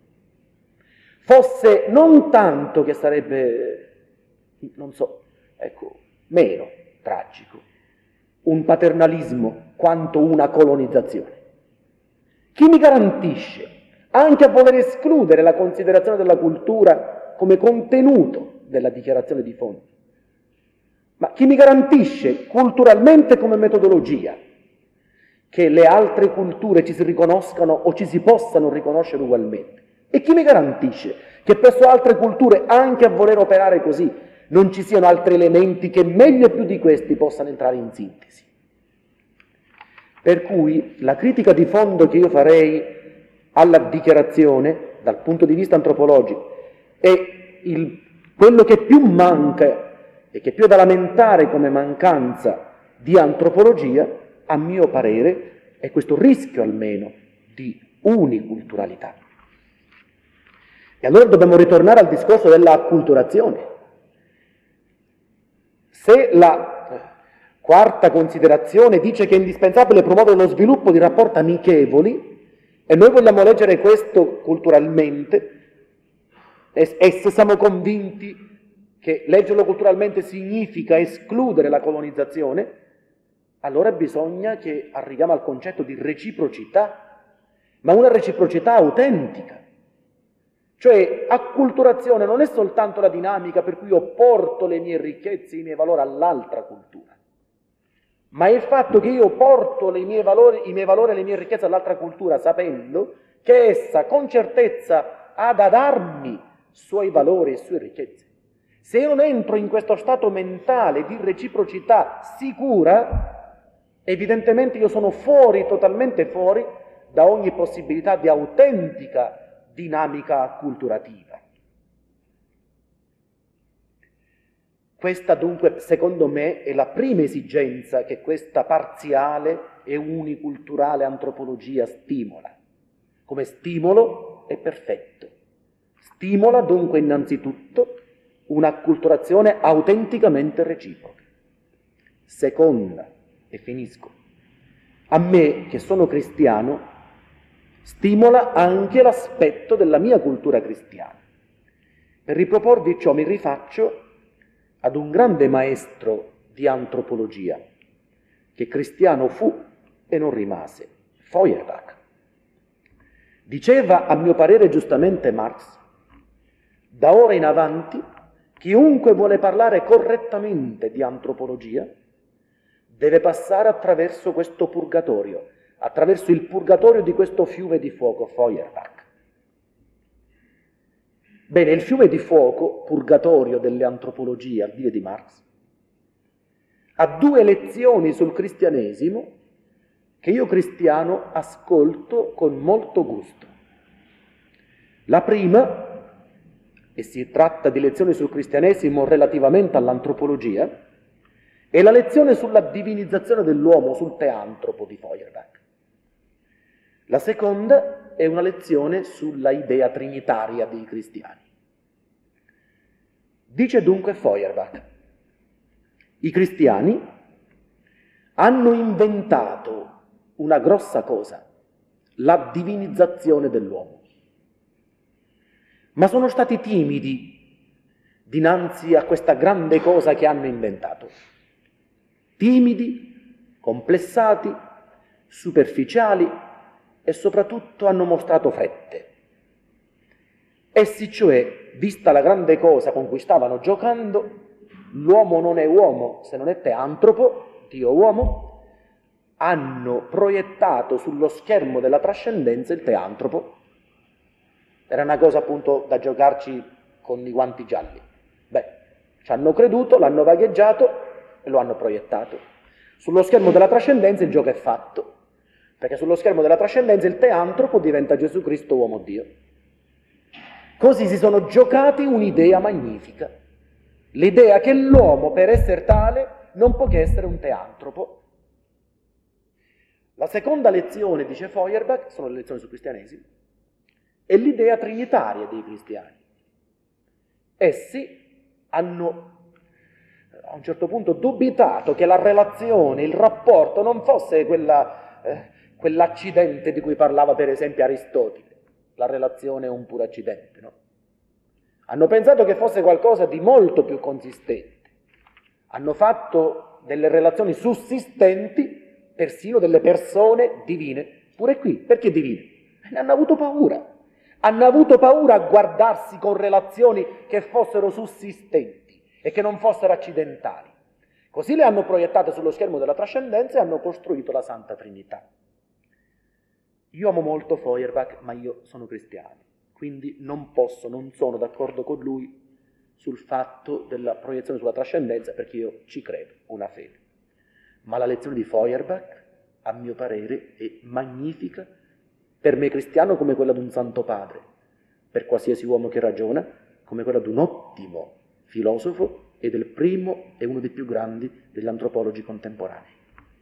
fosse non tanto che sarebbe, non so, ecco, meno tragico, un paternalismo quanto una colonizzazione. Chi mi garantisce, anche a voler escludere la considerazione della cultura come contenuto della dichiarazione di fondo, ma chi mi garantisce culturalmente come metodologia che le altre culture ci si riconoscano o ci si possano riconoscere ugualmente? E chi mi garantisce che presso altre culture, anche a voler operare così, non ci siano altri elementi che meglio e più di questi possano entrare in sintesi? Per cui la critica di fondo che io farei alla dichiarazione, dal punto di vista antropologico, è il, quello che più manca e che più è da lamentare come mancanza di antropologia, a mio parere, è questo rischio almeno di uniculturalità. E allora dobbiamo ritornare al discorso della acculturazione. Se la quarta considerazione dice che è indispensabile promuovere lo sviluppo di rapporti amichevoli, e noi vogliamo leggere questo culturalmente, e, e se siamo convinti che leggerlo culturalmente significa escludere la colonizzazione, allora bisogna che arriviamo al concetto di reciprocità, ma una reciprocità autentica. Cioè, acculturazione non è soltanto la dinamica per cui io porto le mie ricchezze, i miei valori all'altra cultura, ma è il fatto che io porto le mie valori, i miei valori e le mie ricchezze all'altra cultura sapendo che essa con certezza ha da darmi suoi valori e sue ricchezze. Se io non entro in questo stato mentale di reciprocità sicura, evidentemente io sono fuori, totalmente fuori, da ogni possibilità di autentica dinamica acculturativa. Questa dunque, secondo me, è la prima esigenza che questa parziale e uniculturale antropologia stimola. come stimolo è perfetto. Stimola dunque innanzitutto un'acculturazione autenticamente reciproca. Seconda, e finisco, a me che sono cristiano stimola anche l'aspetto della mia cultura cristiana. Per riproporvi ciò mi rifaccio ad un grande maestro di antropologia, che cristiano fu e non rimase, Feuerbach. Diceva, a mio parere giustamente, Marx: da ora in avanti chiunque vuole parlare correttamente di antropologia deve passare attraverso questo purgatorio, attraverso il purgatorio di questo fiume di fuoco, Feuerbach. Bene, il fiume di fuoco, purgatorio delle antropologie, al dire di Marx, ha due lezioni sul cristianesimo che io cristiano ascolto con molto gusto. La prima, e si tratta di lezioni sul cristianesimo relativamente all'antropologia, è la lezione sulla divinizzazione dell'uomo, sul teantropo di Feuerbach. La seconda è una lezione sulla idea trinitaria dei cristiani. Dice dunque Feuerbach: i cristiani hanno inventato una grossa cosa, la divinizzazione dell'uomo, ma sono stati timidi dinanzi a questa grande cosa che hanno inventato. Timidi, complessati, superficiali e soprattutto hanno mostrato frette. Essi cioè, vista la grande cosa con cui stavano giocando, l'uomo non è uomo se non è teantropo, Dio uomo, hanno proiettato sullo schermo della trascendenza il teantropo. Era una cosa appunto da giocarci con i guanti gialli. Beh, ci hanno creduto, l'hanno vagheggiato e lo hanno proiettato. Sullo schermo della trascendenza il gioco è fatto, perché sullo schermo della trascendenza il teantropo diventa Gesù Cristo uomo Dio. Così si sono giocati un'idea magnifica, l'idea che l'uomo per essere tale non può che essere un teantropo. La seconda lezione, dice Feuerbach, sono le lezioni sul cristianesimo, è l'idea trinitaria dei cristiani. Essi hanno a un certo punto dubitato che la relazione, il rapporto non fosse quella, eh, quell'accidente di cui parlava per esempio Aristotele. La relazione è un puro accidente, no? Hanno pensato che fosse qualcosa di molto più consistente. Hanno fatto delle relazioni sussistenti, persino delle persone divine. Pure qui, perché divine? Ne hanno avuto paura. Hanno avuto paura a guardarsi con relazioni che fossero sussistenti e che non fossero accidentali. Così le hanno proiettate sullo schermo della trascendenza e hanno costruito la Santa Trinità. Io amo molto Feuerbach, ma io sono cristiano, quindi non posso, non sono d'accordo con lui sul fatto della proiezione sulla trascendenza, perché io ci credo, una fede. Ma la lezione di Feuerbach, a mio parere, è magnifica, per me cristiano come quella di un santo padre, per qualsiasi uomo che ragiona, come quella di un ottimo filosofo e del primo e uno dei più grandi degli antropologi contemporanei.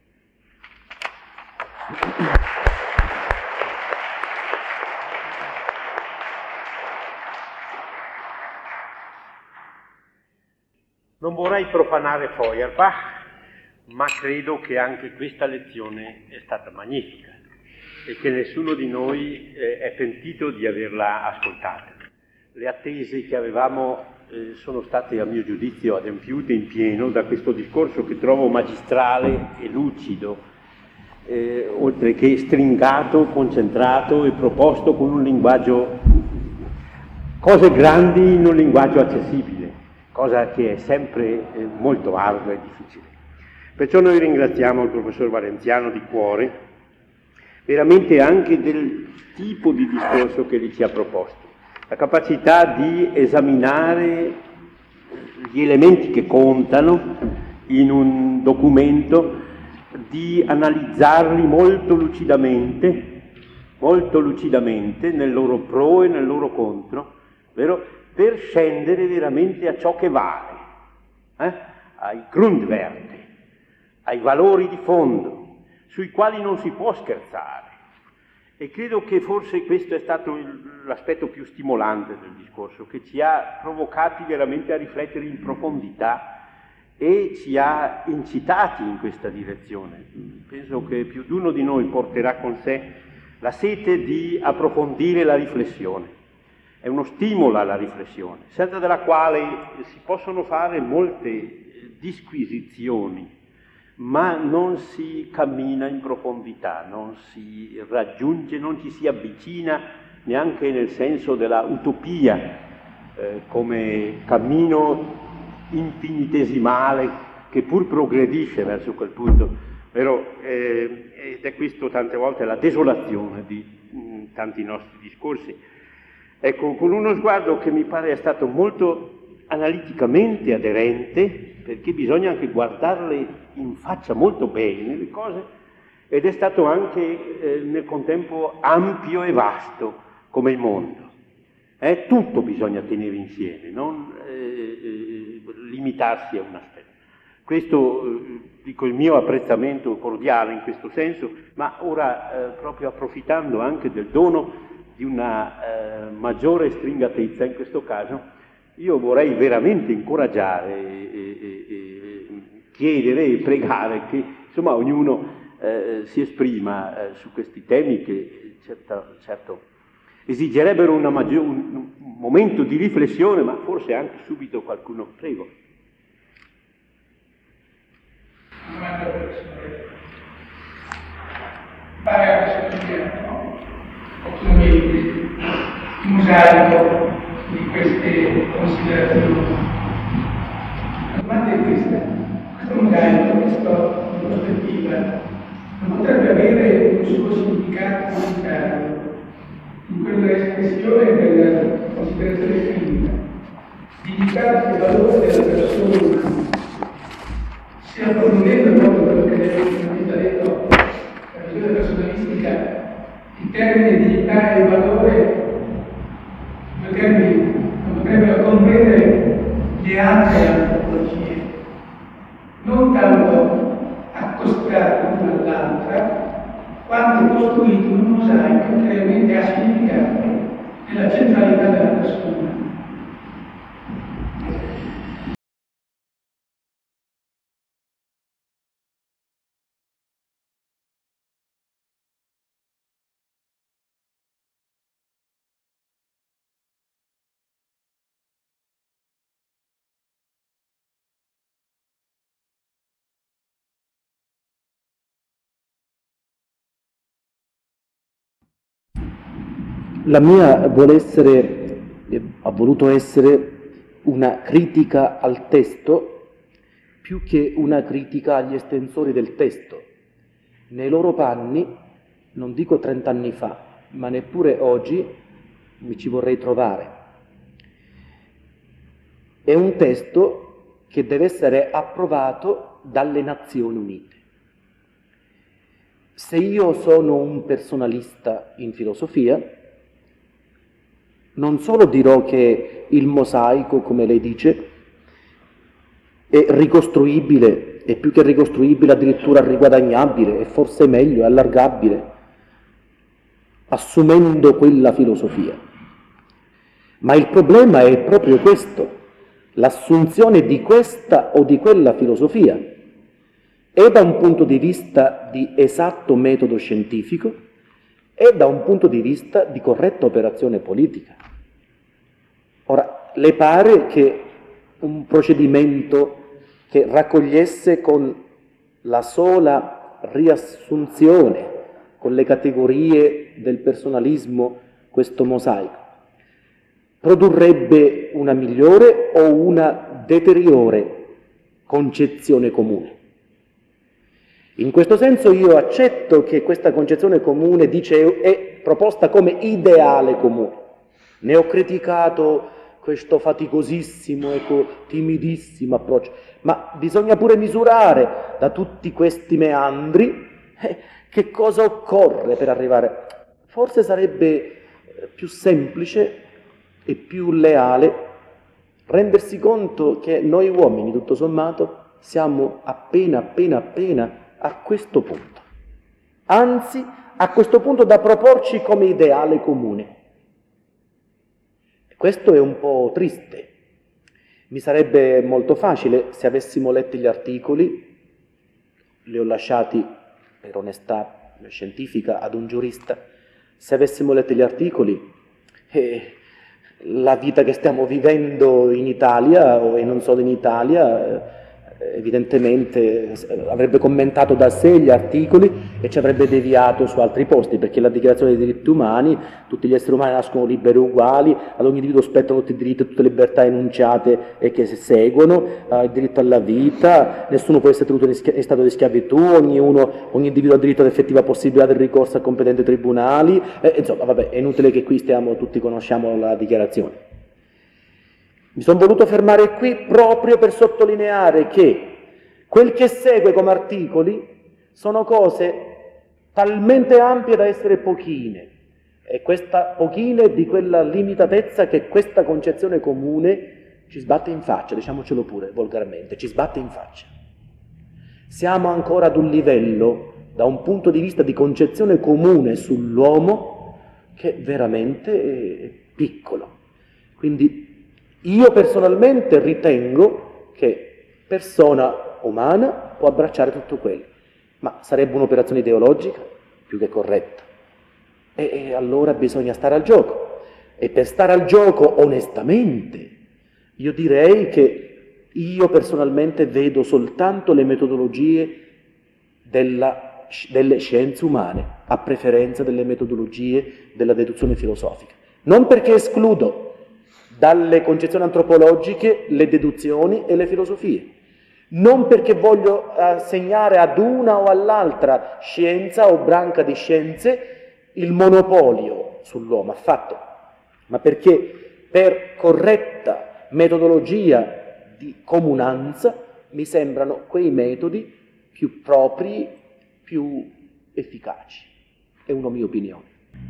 Non vorrei profanare Feuerbach, ma credo che anche questa lezione è stata magnifica e che nessuno di noi eh, è pentito di averla ascoltata. Le attese che avevamo eh, sono state, a mio giudizio, adempiute in pieno da questo discorso che trovo magistrale e lucido, eh, oltre che stringato, concentrato e proposto con un linguaggio, cose grandi in un linguaggio accessibile, cosa che è sempre eh, molto ardua e difficile. Perciò noi ringraziamo il professor Valenziano di cuore, veramente anche del tipo di discorso che gli ci ha proposto, la capacità di esaminare gli elementi che contano in un documento, di analizzarli molto lucidamente, molto lucidamente nel loro pro e nel loro contro, vero? Per scendere veramente a ciò che vale, eh? ai Grundwerte, ai valori di fondo, sui quali non si può scherzare E credo che forse questo è stato il, l'aspetto più stimolante del discorso, che ci ha provocati veramente a riflettere in profondità e ci ha incitati in questa direzione. Penso che più di uno di noi porterà con sé la sete di approfondire la riflessione. È uno stimolo alla riflessione, senza della quale si possono fare molte disquisizioni, ma non si cammina in profondità, non si raggiunge, non ci si avvicina neanche nel senso della utopia, eh, come cammino infinitesimale che pur progredisce verso quel punto, vero? Eh, ed è questo tante volte la desolazione di mh, tanti nostri discorsi. Ecco, con uno sguardo che mi pare è stato molto analiticamente aderente, perché bisogna anche guardarle in faccia molto bene le cose, ed è stato anche eh, nel contempo ampio e vasto come il mondo. Eh, tutto bisogna tenere insieme, non eh, eh, limitarsi a un aspetto. Questo, eh, dico, il mio apprezzamento cordiale in questo senso, ma ora eh, proprio approfittando anche del dono di una eh, maggiore stringatezza in questo caso, io vorrei veramente incoraggiare, e, e, e, chiedere e pregare che insomma ognuno eh, si esprima eh, su questi temi che certo, certo esigerebbero una maggior, un, un momento di riflessione, ma forse anche subito qualcuno. Prego. Domanda personale. Pare a questo tempo, ottenere il mosaico di queste considerazioni. La domanda è questa: questo mosaico, questa prospettiva, non potrebbe avere un suo significato comunitario in quella espressione della considerazione clinica, dignità e valore della persona, sia approfondendo proprio quello che lei ha detto, la visione personalistica, il termine dignità e valore, due termini non potrebbero comprendere le altre antropologie, non tanto accostare l'una all'altra, quanto costruito un mosaico che realmente ha significato nella centralità della persona. La mia vuole essere, ha voluto essere una critica al testo più che una critica agli estensori del testo. Nei loro panni, non dico trent'anni fa, ma neppure oggi mi ci vorrei trovare. È un testo che deve essere approvato dalle Nazioni Unite. Se io sono un personalista in filosofia, non solo dirò che il mosaico, come lei dice, è ricostruibile, è più che ricostruibile, addirittura riguadagnabile, è forse meglio, è allargabile, assumendo quella filosofia. Ma il problema è proprio questo, l'assunzione di questa o di quella filosofia, e da un punto di vista di esatto metodo scientifico, e da un punto di vista di corretta operazione politica. Ora, le pare che un procedimento che raccogliesse con la sola riassunzione, con le categorie del personalismo, questo mosaico, produrrebbe una migliore o una deteriore concezione comune? In questo senso io accetto che questa concezione comune dice è proposta come ideale comune. Ne ho criticato questo faticosissimo, ecco, timidissimo approccio, ma bisogna pure misurare da tutti questi meandri eh, che cosa occorre per arrivare. Forse sarebbe più semplice e più leale rendersi conto che noi uomini, tutto sommato, siamo appena, appena, appena a questo punto. anzi a questo punto da proporci come ideale comune. Questo è un po' triste. Mi sarebbe molto facile se avessimo letto gli articoli, li ho lasciati per onestà scientifica ad un giurista, se avessimo letto gli articoli, eh, la vita che stiamo vivendo in Italia, e non solo in Italia, evidentemente avrebbe commentato da sé gli articoli e ci avrebbe deviato su altri posti, perché la Dichiarazione dei diritti umani, tutti gli esseri umani nascono liberi e uguali, ad ogni individuo spettano tutti i diritti e tutte le libertà enunciate e che si seguono, uh, il diritto alla vita, nessuno può essere tenuto in, in stato di schiavitù, ognuno, ogni individuo ha diritto all'effettiva possibilità del ricorso a competenti tribunali, eh, insomma vabbè, è inutile che qui stiamo, tutti conosciamo la Dichiarazione. Mi sono voluto fermare qui proprio per sottolineare che quel che segue come articoli sono cose talmente ampie da essere pochine, e questa pochine è di quella limitatezza che questa concezione comune ci sbatte in faccia, diciamocelo pure volgarmente, ci sbatte in faccia. Siamo ancora ad un livello, da un punto di vista di concezione comune sull'uomo, che veramente è piccolo. Quindi io personalmente ritengo che persona umana può abbracciare tutto quello, ma sarebbe un'operazione ideologica più che corretta. E, e allora bisogna stare al gioco. E per stare al gioco onestamente, io direi che io personalmente vedo soltanto le metodologie della, delle scienze umane, a preferenza delle metodologie della deduzione filosofica. Non perché escludo dalle concezioni antropologiche le deduzioni e le filosofie, non perché voglio assegnare ad una o all'altra scienza o branca di scienze il monopolio sull'uomo, affatto, ma perché per corretta metodologia di comunanza mi sembrano quei metodi più propri, più efficaci. È una mia opinione.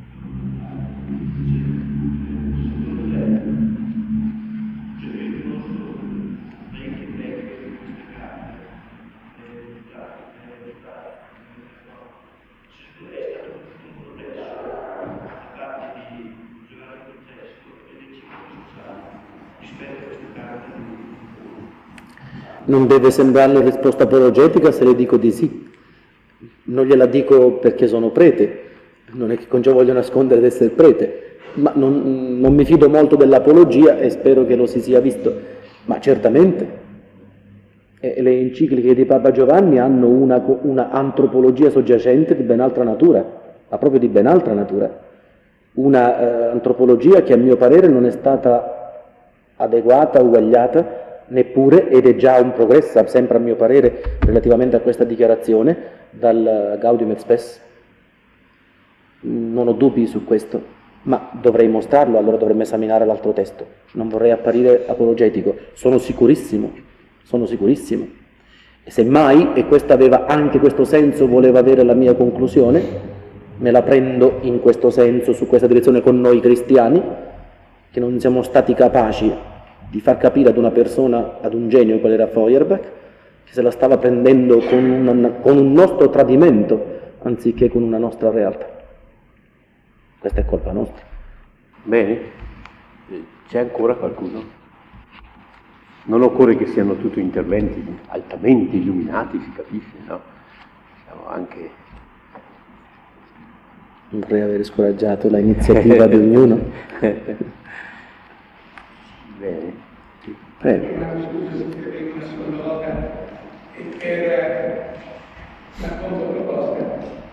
Non deve sembrarle risposta apologetica se le dico di sì. Non gliela dico perché sono prete, non è che con ciò voglio nascondere di essere prete, ma non, non mi fido molto dell'apologia e spero che lo si sia visto. Ma certamente e le encicliche di Papa Giovanni hanno una, una antropologia soggiacente di ben altra natura, ma proprio di ben altra natura. Una eh, antropologia che a mio parere non è stata adeguata, uguagliata, neppure, ed è già un progresso, sempre a mio parere, relativamente a questa dichiarazione, dal Gaudium et Spes. Non ho dubbi su questo, ma dovrei mostrarlo, allora dovremmo esaminare l'altro testo. Non vorrei apparire apologetico, sono sicurissimo, sono sicurissimo. E semmai, e questo aveva anche questo senso, voleva avere la mia conclusione, me la prendo in questo senso, su questa direzione con noi cristiani, che non siamo stati capaci di far capire ad una persona, ad un genio qual era Feuerbach, che se la stava prendendo con, una, con un nostro tradimento, anziché con una nostra realtà. Questa è colpa nostra. Bene, c'è ancora qualcuno? Non occorre che siano tutti interventi altamente illuminati, si capisce, no? Siamo anche... Non vorrei aver scoraggiato l'iniziativa di ognuno. Bene, prego. Una sola volta e per la controproposta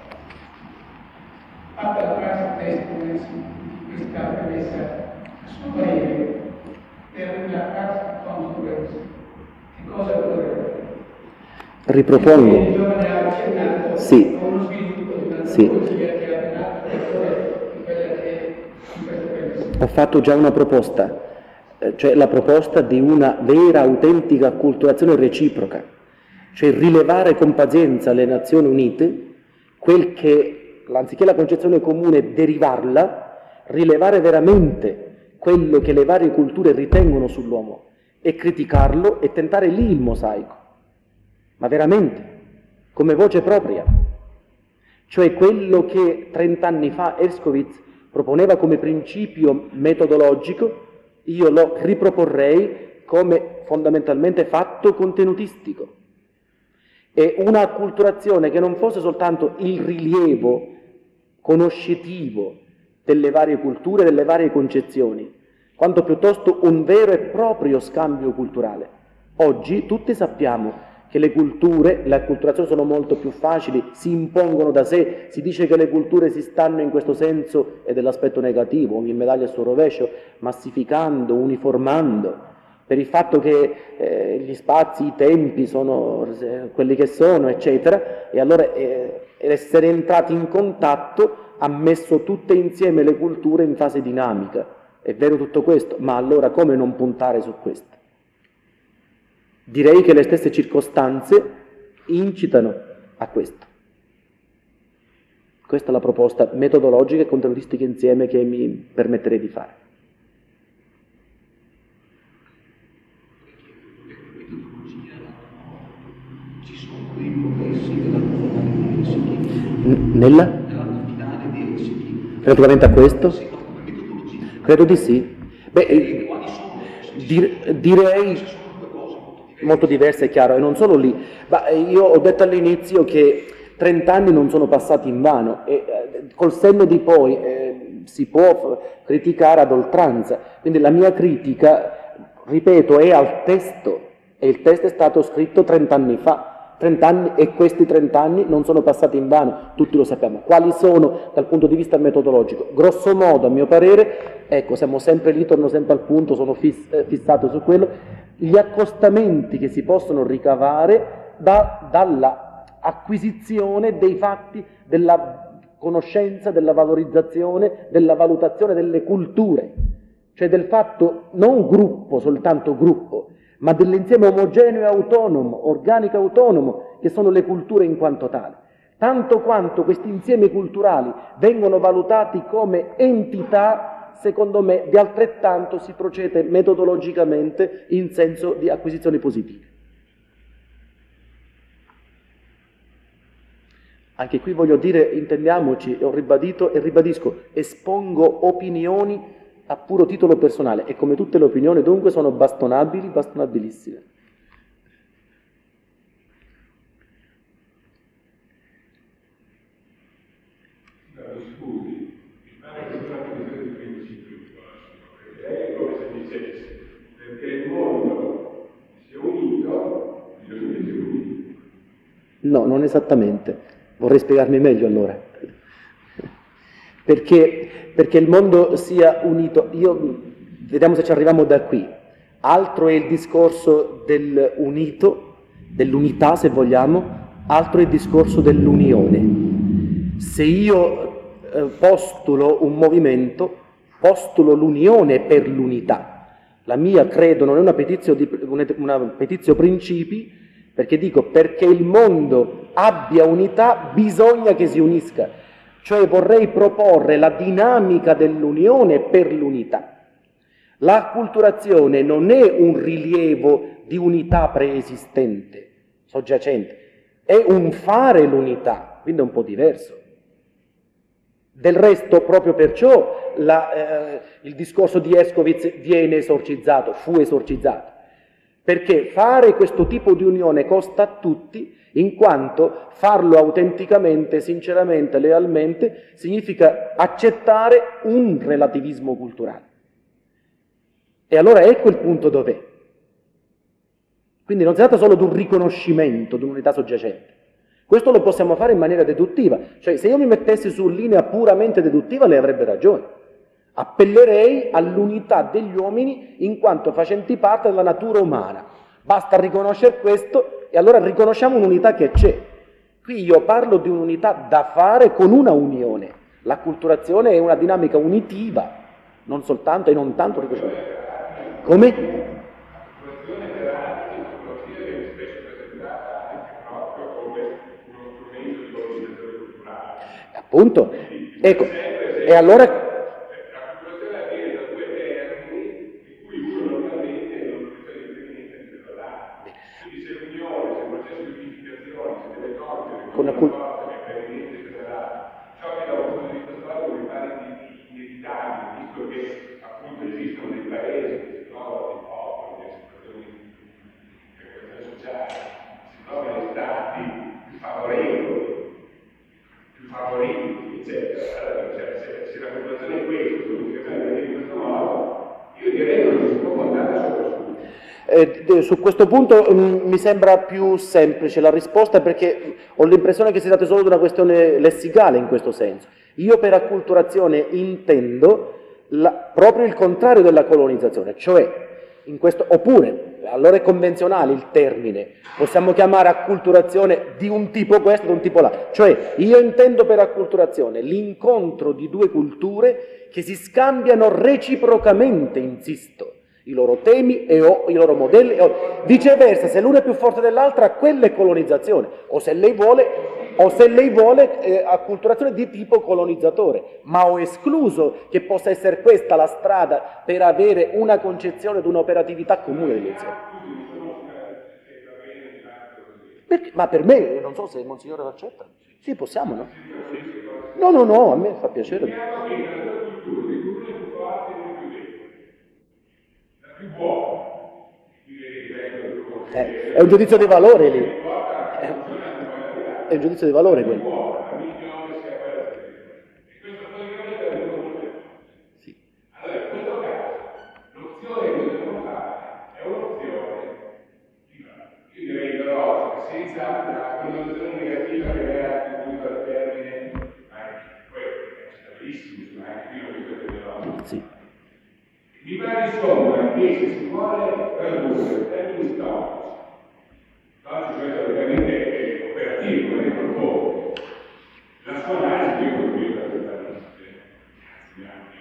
fatta la frase testo di questa premessa, a suo parere, per una frase congruenza, che cosa vorrebbe? Ripropongo. Il giovane ha accennato sì. a uno sviluppo di una sì. tecnologia che ha appena di quella che è in questa premessa. Ho fatto già una proposta. Cioè la proposta di una vera, autentica acculturazione reciproca, cioè rilevare con pazienza alle Nazioni Unite quel che, anziché la concezione comune derivarla, rilevare veramente quello che le varie culture ritengono sull'uomo e criticarlo e tentare lì il mosaico, ma veramente, come voce propria. Cioè quello che trent'anni fa Herskovits proponeva come principio metodologico, io lo riproporrei come fondamentalmente fatto contenutistico. E una acculturazione che non fosse soltanto il rilievo conoscitivo delle varie culture, delle varie concezioni, quanto piuttosto un vero e proprio scambio culturale. Oggi tutti sappiamo che le culture, le acculturazioni sono molto più facili, si impongono da sé, si dice che le culture si stanno in questo senso, e dell'aspetto negativo, ogni medaglia a suo rovescio, massificando, uniformando, per il fatto che eh, gli spazi, i tempi sono eh, quelli che sono, eccetera, e allora eh, essere entrati in contatto ha messo tutte insieme le culture in fase dinamica. È vero tutto questo, ma allora come non puntare su questo? Direi che le stesse circostanze incitano a questo. Questa è la proposta metodologica e contenutistica insieme che mi permetterei di fare. Ci sono dei progressi della Nella? finale di Helsinki. Relativamente a questo? Credo di sì. Beh, dir- direi molto diverse, è chiaro, e non solo lì. Ma io ho detto all'inizio che trent'anni non sono passati in vano, e eh, col senno di poi eh, si può f- criticare ad oltranza. Quindi la mia critica, ripeto, è al testo, e il testo è stato scritto trent'anni fa. trent'anni, e questi trent'anni non sono passati in vano, tutti lo sappiamo. Quali sono dal punto di vista metodologico? Grosso modo, a mio parere, ecco, siamo sempre lì, torno sempre al punto, sono fiss- eh, fissato su quello, gli accostamenti che si possono ricavare da, dalla acquisizione dei fatti, della conoscenza, della valorizzazione, della valutazione delle culture, cioè del fatto non gruppo, soltanto gruppo, ma dell'insieme omogeneo e autonomo, organico e autonomo, che sono le culture in quanto tali. Tanto quanto questi insiemi culturali vengono valutati come entità, secondo me, di altrettanto si procede metodologicamente in senso di acquisizioni positive. Anche qui voglio dire, intendiamoci, ho ribadito e ribadisco, espongo opinioni a puro titolo personale, e come tutte le opinioni dunque sono bastonabili, bastonabilissime. Scusi, mi pare che sia una questione di principio, lei è come se dicesse, perché il mondo si è unito, bisogna che sia unito. No, non esattamente. Vorrei spiegarmi meglio allora. Perché, perché il mondo sia unito, io, vediamo se ci arriviamo da qui. Altro è il discorso dell'unito, dell'unità se vogliamo, altro è il discorso dell'unione. Se io eh, postulo un movimento, postulo l'unione per l'unità. La mia, credo, non è una petizio, di, una, una petizio principi, perché dico, perché il mondo abbia unità bisogna che si unisca. Cioè vorrei proporre la dinamica dell'unione per l'unità. L'acculturazione non è un rilievo di unità preesistente, soggiacente, è un fare l'unità, quindi è un po' diverso. Del resto, proprio perciò la, eh, il discorso di Herskovits viene esorcizzato, fu esorcizzato, perché fare questo tipo di unione costa a tutti, in quanto farlo autenticamente, sinceramente, lealmente, significa accettare un relativismo culturale. E allora ecco il punto dov'è. Quindi non si tratta solo di un riconoscimento di un'unità soggiacente. Questo lo possiamo fare in maniera deduttiva. Cioè, se io mi mettessi su linea puramente deduttiva, lei avrebbe ragione. Appellerei all'unità degli uomini in quanto facenti parte della natura umana. Basta riconoscere questo e allora riconosciamo un'unità che c'è. Qui io parlo di un'unità da fare con una unione. L'acculturazione è una dinamica unitiva, non soltanto e non tanto riconoscimento. Come? Appunto, ecco, e allora... Con la cul- Eh, su questo punto mh, mi sembra più semplice la risposta, perché ho l'impressione che si tratti solo di una questione lessicale in questo senso. Io per acculturazione intendo la, proprio il contrario della colonizzazione, cioè in questo, oppure, allora è convenzionale il termine, possiamo chiamare acculturazione di un tipo questo, di un tipo là, cioè io intendo per acculturazione l'incontro di due culture che si scambiano reciprocamente, insisto, i loro temi e o, i loro modelli, o, viceversa, se l'una è più forte dell'altra, quella è colonizzazione, o se lei vuole... o se lei vuole eh, acculturazione di tipo colonizzatore, ma ho escluso che possa essere questa la strada per avere una concezione di un'operatività comune dell'insieme. Perché? Ma per me, non so se il Monsignore lo accetta. Sì, possiamo, no? No, no, no, a me fa piacere. Eh, è un giudizio di valore lì. È un giudizio di valore quello. Sì. Allora, in questo caso, l'opzione che dobbiamo fare è un'opzione, io direi ideologica, senza una connotazione negativa che era attribuita al termine, anche quello è stabilissimo, anche qui non questo ideologico. Sì. Mi pare insomma che se si vuole tradurre termini storici, storici cioè ovviamente operativo, non è proprio la sua analisi di economia totalmente, anzi anche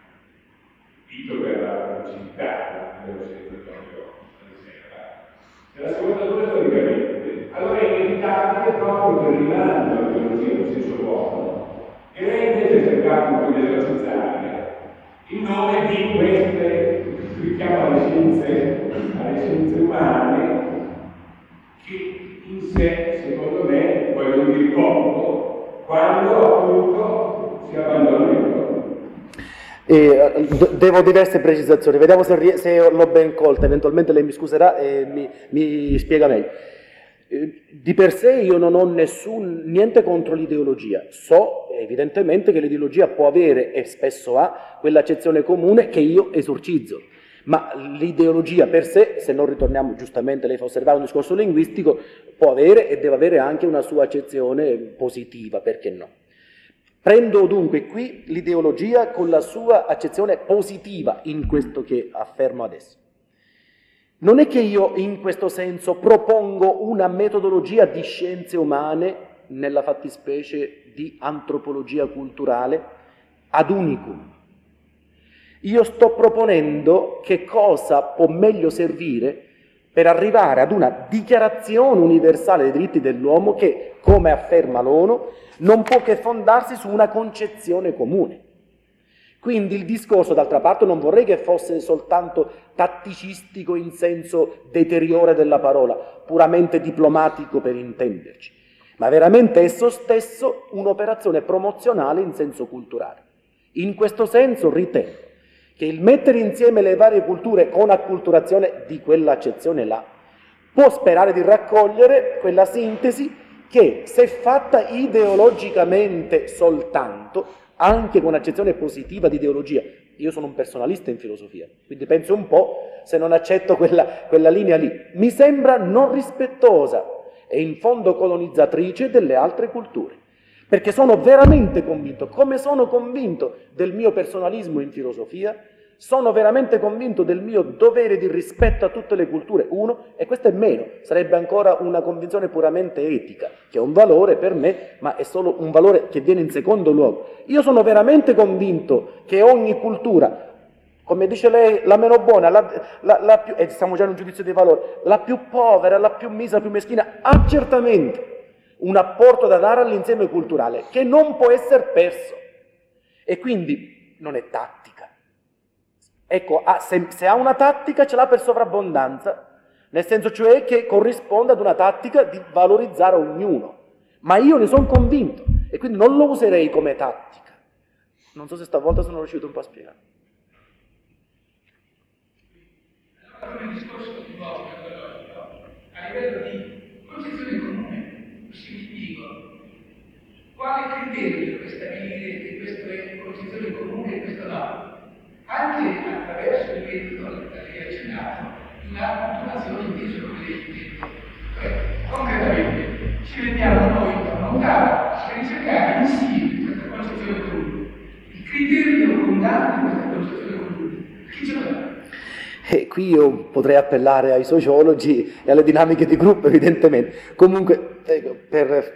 invito per la velocità dello scelto proprio alla sera. Se la seconda cosa storicamente, allora è inevitabile proprio per rimando alla biologia in senso buono, che lei invece ha cercato un po' di esercizzare in nome di queste, si richiama alle scienze, alle scienze umane, che in sé, secondo me, vogliono dire poco, quando appunto si abbandona il corpo. Eh, devo diverse precisazioni, vediamo se, se l'ho ben colta, eventualmente lei mi scuserà e mi, mi spiega meglio. Eh, di per sé io non ho nessun, niente contro l'ideologia, so evidentemente che l'ideologia può avere, e spesso ha, quell'accezione comune che io esorcizzo. Ma l'ideologia per sé, se non ritorniamo giustamente, lei fa osservare un discorso linguistico, può avere e deve avere anche una sua accezione positiva, perché no? Prendo dunque qui l'ideologia con la sua accezione positiva in questo che affermo adesso. Non è che io in questo senso propongo una metodologia di scienze umane, nella fattispecie di antropologia culturale, ad unicum. Io sto proponendo che cosa può meglio servire per arrivare ad una dichiarazione universale dei diritti dell'uomo che, come afferma l'ONU, non può che fondarsi su una concezione comune. Quindi il discorso, d'altra parte, non vorrei che fosse soltanto tatticistico in senso deteriore della parola, puramente diplomatico per intenderci, ma veramente esso stesso un'operazione promozionale in senso culturale. In questo senso ritengo che il mettere insieme le varie culture con acculturazione di quell'accezione là può sperare di raccogliere quella sintesi che, se fatta ideologicamente soltanto, anche con accezione positiva di ideologia, io sono un personalista in filosofia, quindi penso un po' se non accetto quella, quella linea lì, mi sembra non rispettosa e in fondo colonizzatrice delle altre culture. Perché sono veramente convinto, come sono convinto del mio personalismo in filosofia, sono veramente convinto del mio dovere di rispetto a tutte le culture, uno, e questo è meno, sarebbe ancora una convinzione puramente etica, che è un valore per me, ma è solo un valore che viene in secondo luogo. Io sono veramente convinto che ogni cultura, come dice lei, la meno buona, la, la, la più, e stiamo già in un giudizio di valore, la più povera, la più misera, la più meschina, ha certamente un apporto da dare all'insieme culturale che non può essere perso e quindi non è tattica. Ecco, se, se ha una tattica ce l'ha per sovrabbondanza, nel senso cioè che corrisponde ad una tattica di valorizzare ognuno, ma io ne sono convinto e quindi non lo userei come tattica. Non so se stavolta sono riuscito un po' a spiegare. Allora, come discorso di nuovo a livello di concezione comune, così vi dico, quale criterio per stabilire che questo è concezione comune e questo no? Anche attraverso il metodo che lei ha accennato, l'acculturazione inteso come lei intende. Cioè, concretamente, ci vediamo noi intorno a un tavolo per ricercare insieme questa concezione comune, i criteri fondanti di questa concezione comune. Chi ce lo dà? E qui io potrei appellare ai sociologi e alle dinamiche di gruppo, evidentemente. Comunque, ecco, per...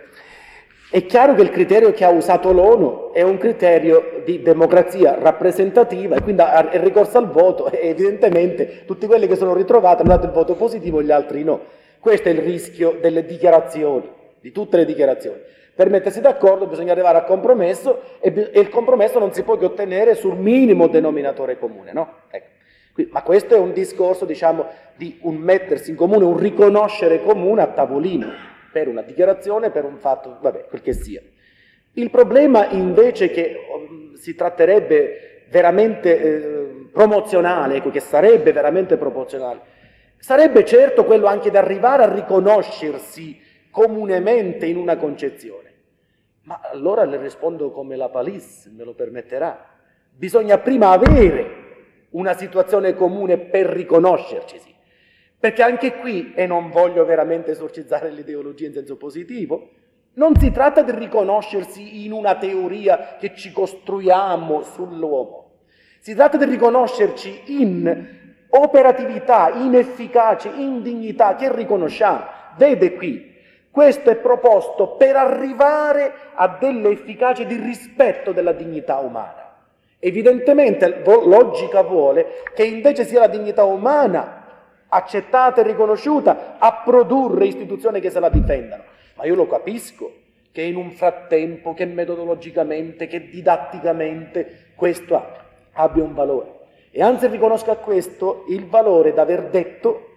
è chiaro che il criterio che ha usato l'ONU è un criterio di democrazia rappresentativa e quindi il ricorso al voto, e evidentemente tutti quelli che sono ritrovati hanno dato il voto positivo e gli altri no. Questo è il rischio delle dichiarazioni, di tutte le dichiarazioni. Per mettersi d'accordo bisogna arrivare al compromesso e, e il compromesso non si può che ottenere sul minimo denominatore comune, no? Ecco. Ma questo è un discorso, diciamo, di un mettersi in comune, un riconoscere comune a tavolino, per una dichiarazione, per un fatto, vabbè, quel che sia. Il problema invece che um, si tratterebbe veramente eh, promozionale, ecco, che sarebbe veramente proporzionale, sarebbe certo quello anche di arrivare a riconoscersi comunemente in una concezione. Ma allora le rispondo come la Palisse, me lo permetterà. Bisogna prima avere una situazione comune per riconoscerci, sì. Perché anche qui, e non voglio veramente esorcizzare l'ideologia in senso positivo, non si tratta di riconoscersi in una teoria che ci costruiamo sull'uomo. Si tratta di riconoscerci in operatività, in efficacia, in dignità che riconosciamo. Vede qui, questo è proposto per arrivare a delle efficacie di rispetto della dignità umana. Evidentemente logica vuole che invece sia la dignità umana accettata e riconosciuta a produrre istituzioni che se la difendano. Ma io lo capisco che in un frattempo, che metodologicamente, che didatticamente questo abbia un valore. E anzi riconosco a questo il valore d'aver detto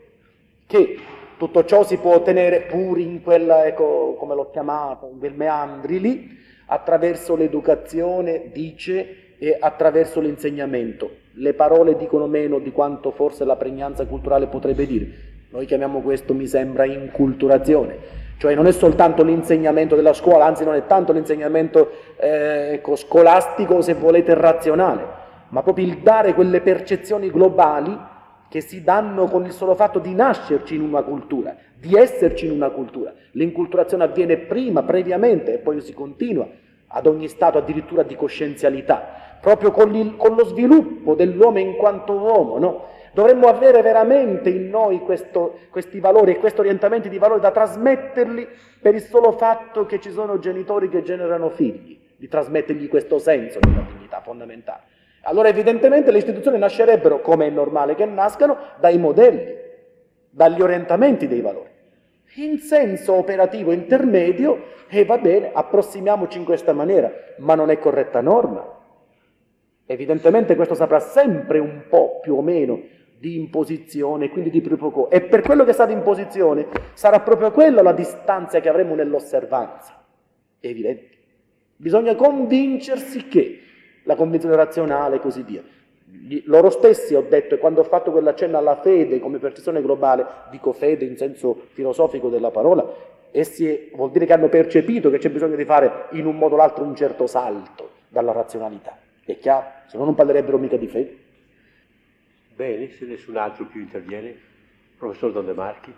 che tutto ciò si può ottenere pur in quella, ecco, come l'ho chiamato, in quel meandri lì, attraverso l'educazione, dice, e attraverso l'insegnamento. Le parole dicono meno di quanto forse la pregnanza culturale potrebbe dire. Noi chiamiamo questo, mi sembra, inculturazione. Cioè non è soltanto l'insegnamento della scuola, anzi non è tanto l'insegnamento eh, ecco, scolastico, se volete, razionale, ma proprio il dare quelle percezioni globali che si danno con il solo fatto di nascerci in una cultura, di esserci in una cultura. L'inculturazione avviene prima, previamente, e poi si continua ad ogni stato addirittura di coscienzialità, proprio con, il, con lo sviluppo dell'uomo in quanto uomo, no? Dovremmo avere veramente in noi questo, questi valori e questi orientamenti di valori da trasmetterli per il solo fatto che ci sono genitori che generano figli, di trasmettergli questo senso della dignità fondamentale. Allora evidentemente le istituzioni nascerebbero, come è normale che nascano, dai modelli, dagli orientamenti dei valori. In senso operativo intermedio, e eh, va bene, approssimiamoci in questa maniera, ma non è corretta norma. Evidentemente questo saprà sempre un po' più o meno di imposizione, quindi di proprio. E per quello che sta di imposizione sarà proprio quella la distanza che avremo nell'osservanza. È evidente. Bisogna convincersi che la convinzione razionale e così via. Loro stessi, ho detto, e quando ho fatto quell'accenno alla fede come percezione globale, dico fede in senso filosofico della parola, essi vuol dire che hanno percepito che c'è bisogno di fare in un modo o l'altro un certo salto dalla razionalità. È chiaro? Se no non parlerebbero mica di fede. Bene, se nessun altro più interviene, professor Don De Marchi.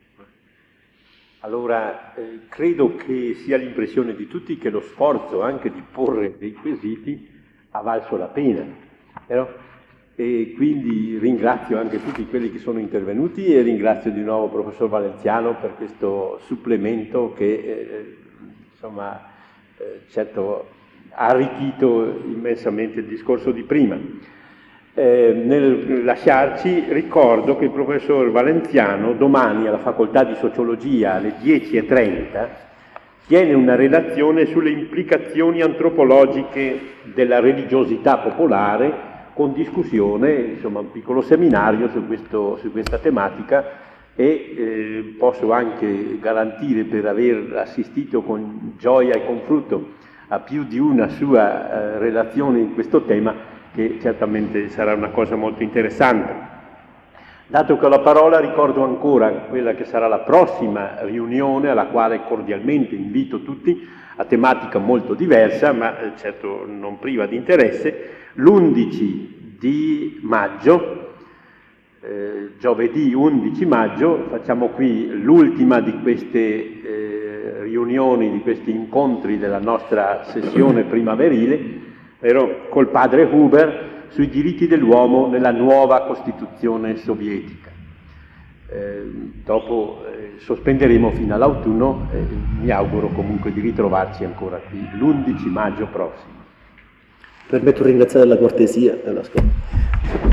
Allora, eh, credo che sia l'impressione di tutti che lo sforzo anche di porre dei quesiti ha valso la pena, vero? E quindi ringrazio anche tutti quelli che sono intervenuti e ringrazio di nuovo il professor Valenziano per questo supplemento che, eh, insomma, eh, certo ha arricchito immensamente il discorso di prima. Eh, nel lasciarci ricordo che il professor Valenziano domani alla facoltà di sociologia alle dieci e trenta tiene una relazione sulle implicazioni antropologiche della religiosità popolare con discussione, insomma un piccolo seminario su, questo, su questa tematica e eh, posso anche garantire, per aver assistito con gioia e con frutto a più di una sua eh, relazione in questo tema, che certamente sarà una cosa molto interessante. Dato che ho la parola, ricordo ancora quella che sarà la prossima riunione, alla quale cordialmente invito tutti, a tematica molto diversa, ma eh, certo non priva di interesse, l'undici di maggio, eh, giovedì undici maggio, facciamo qui l'ultima di queste eh, riunioni, di questi incontri della nostra sessione primaverile, ovvero col padre Huber sui diritti dell'uomo nella nuova Costituzione sovietica. Eh, dopo eh, sospenderemo fino all'autunno, eh, mi auguro comunque di ritrovarci ancora qui l'undici maggio prossimo. Permetto di ringraziare la cortesia dell'ascolto.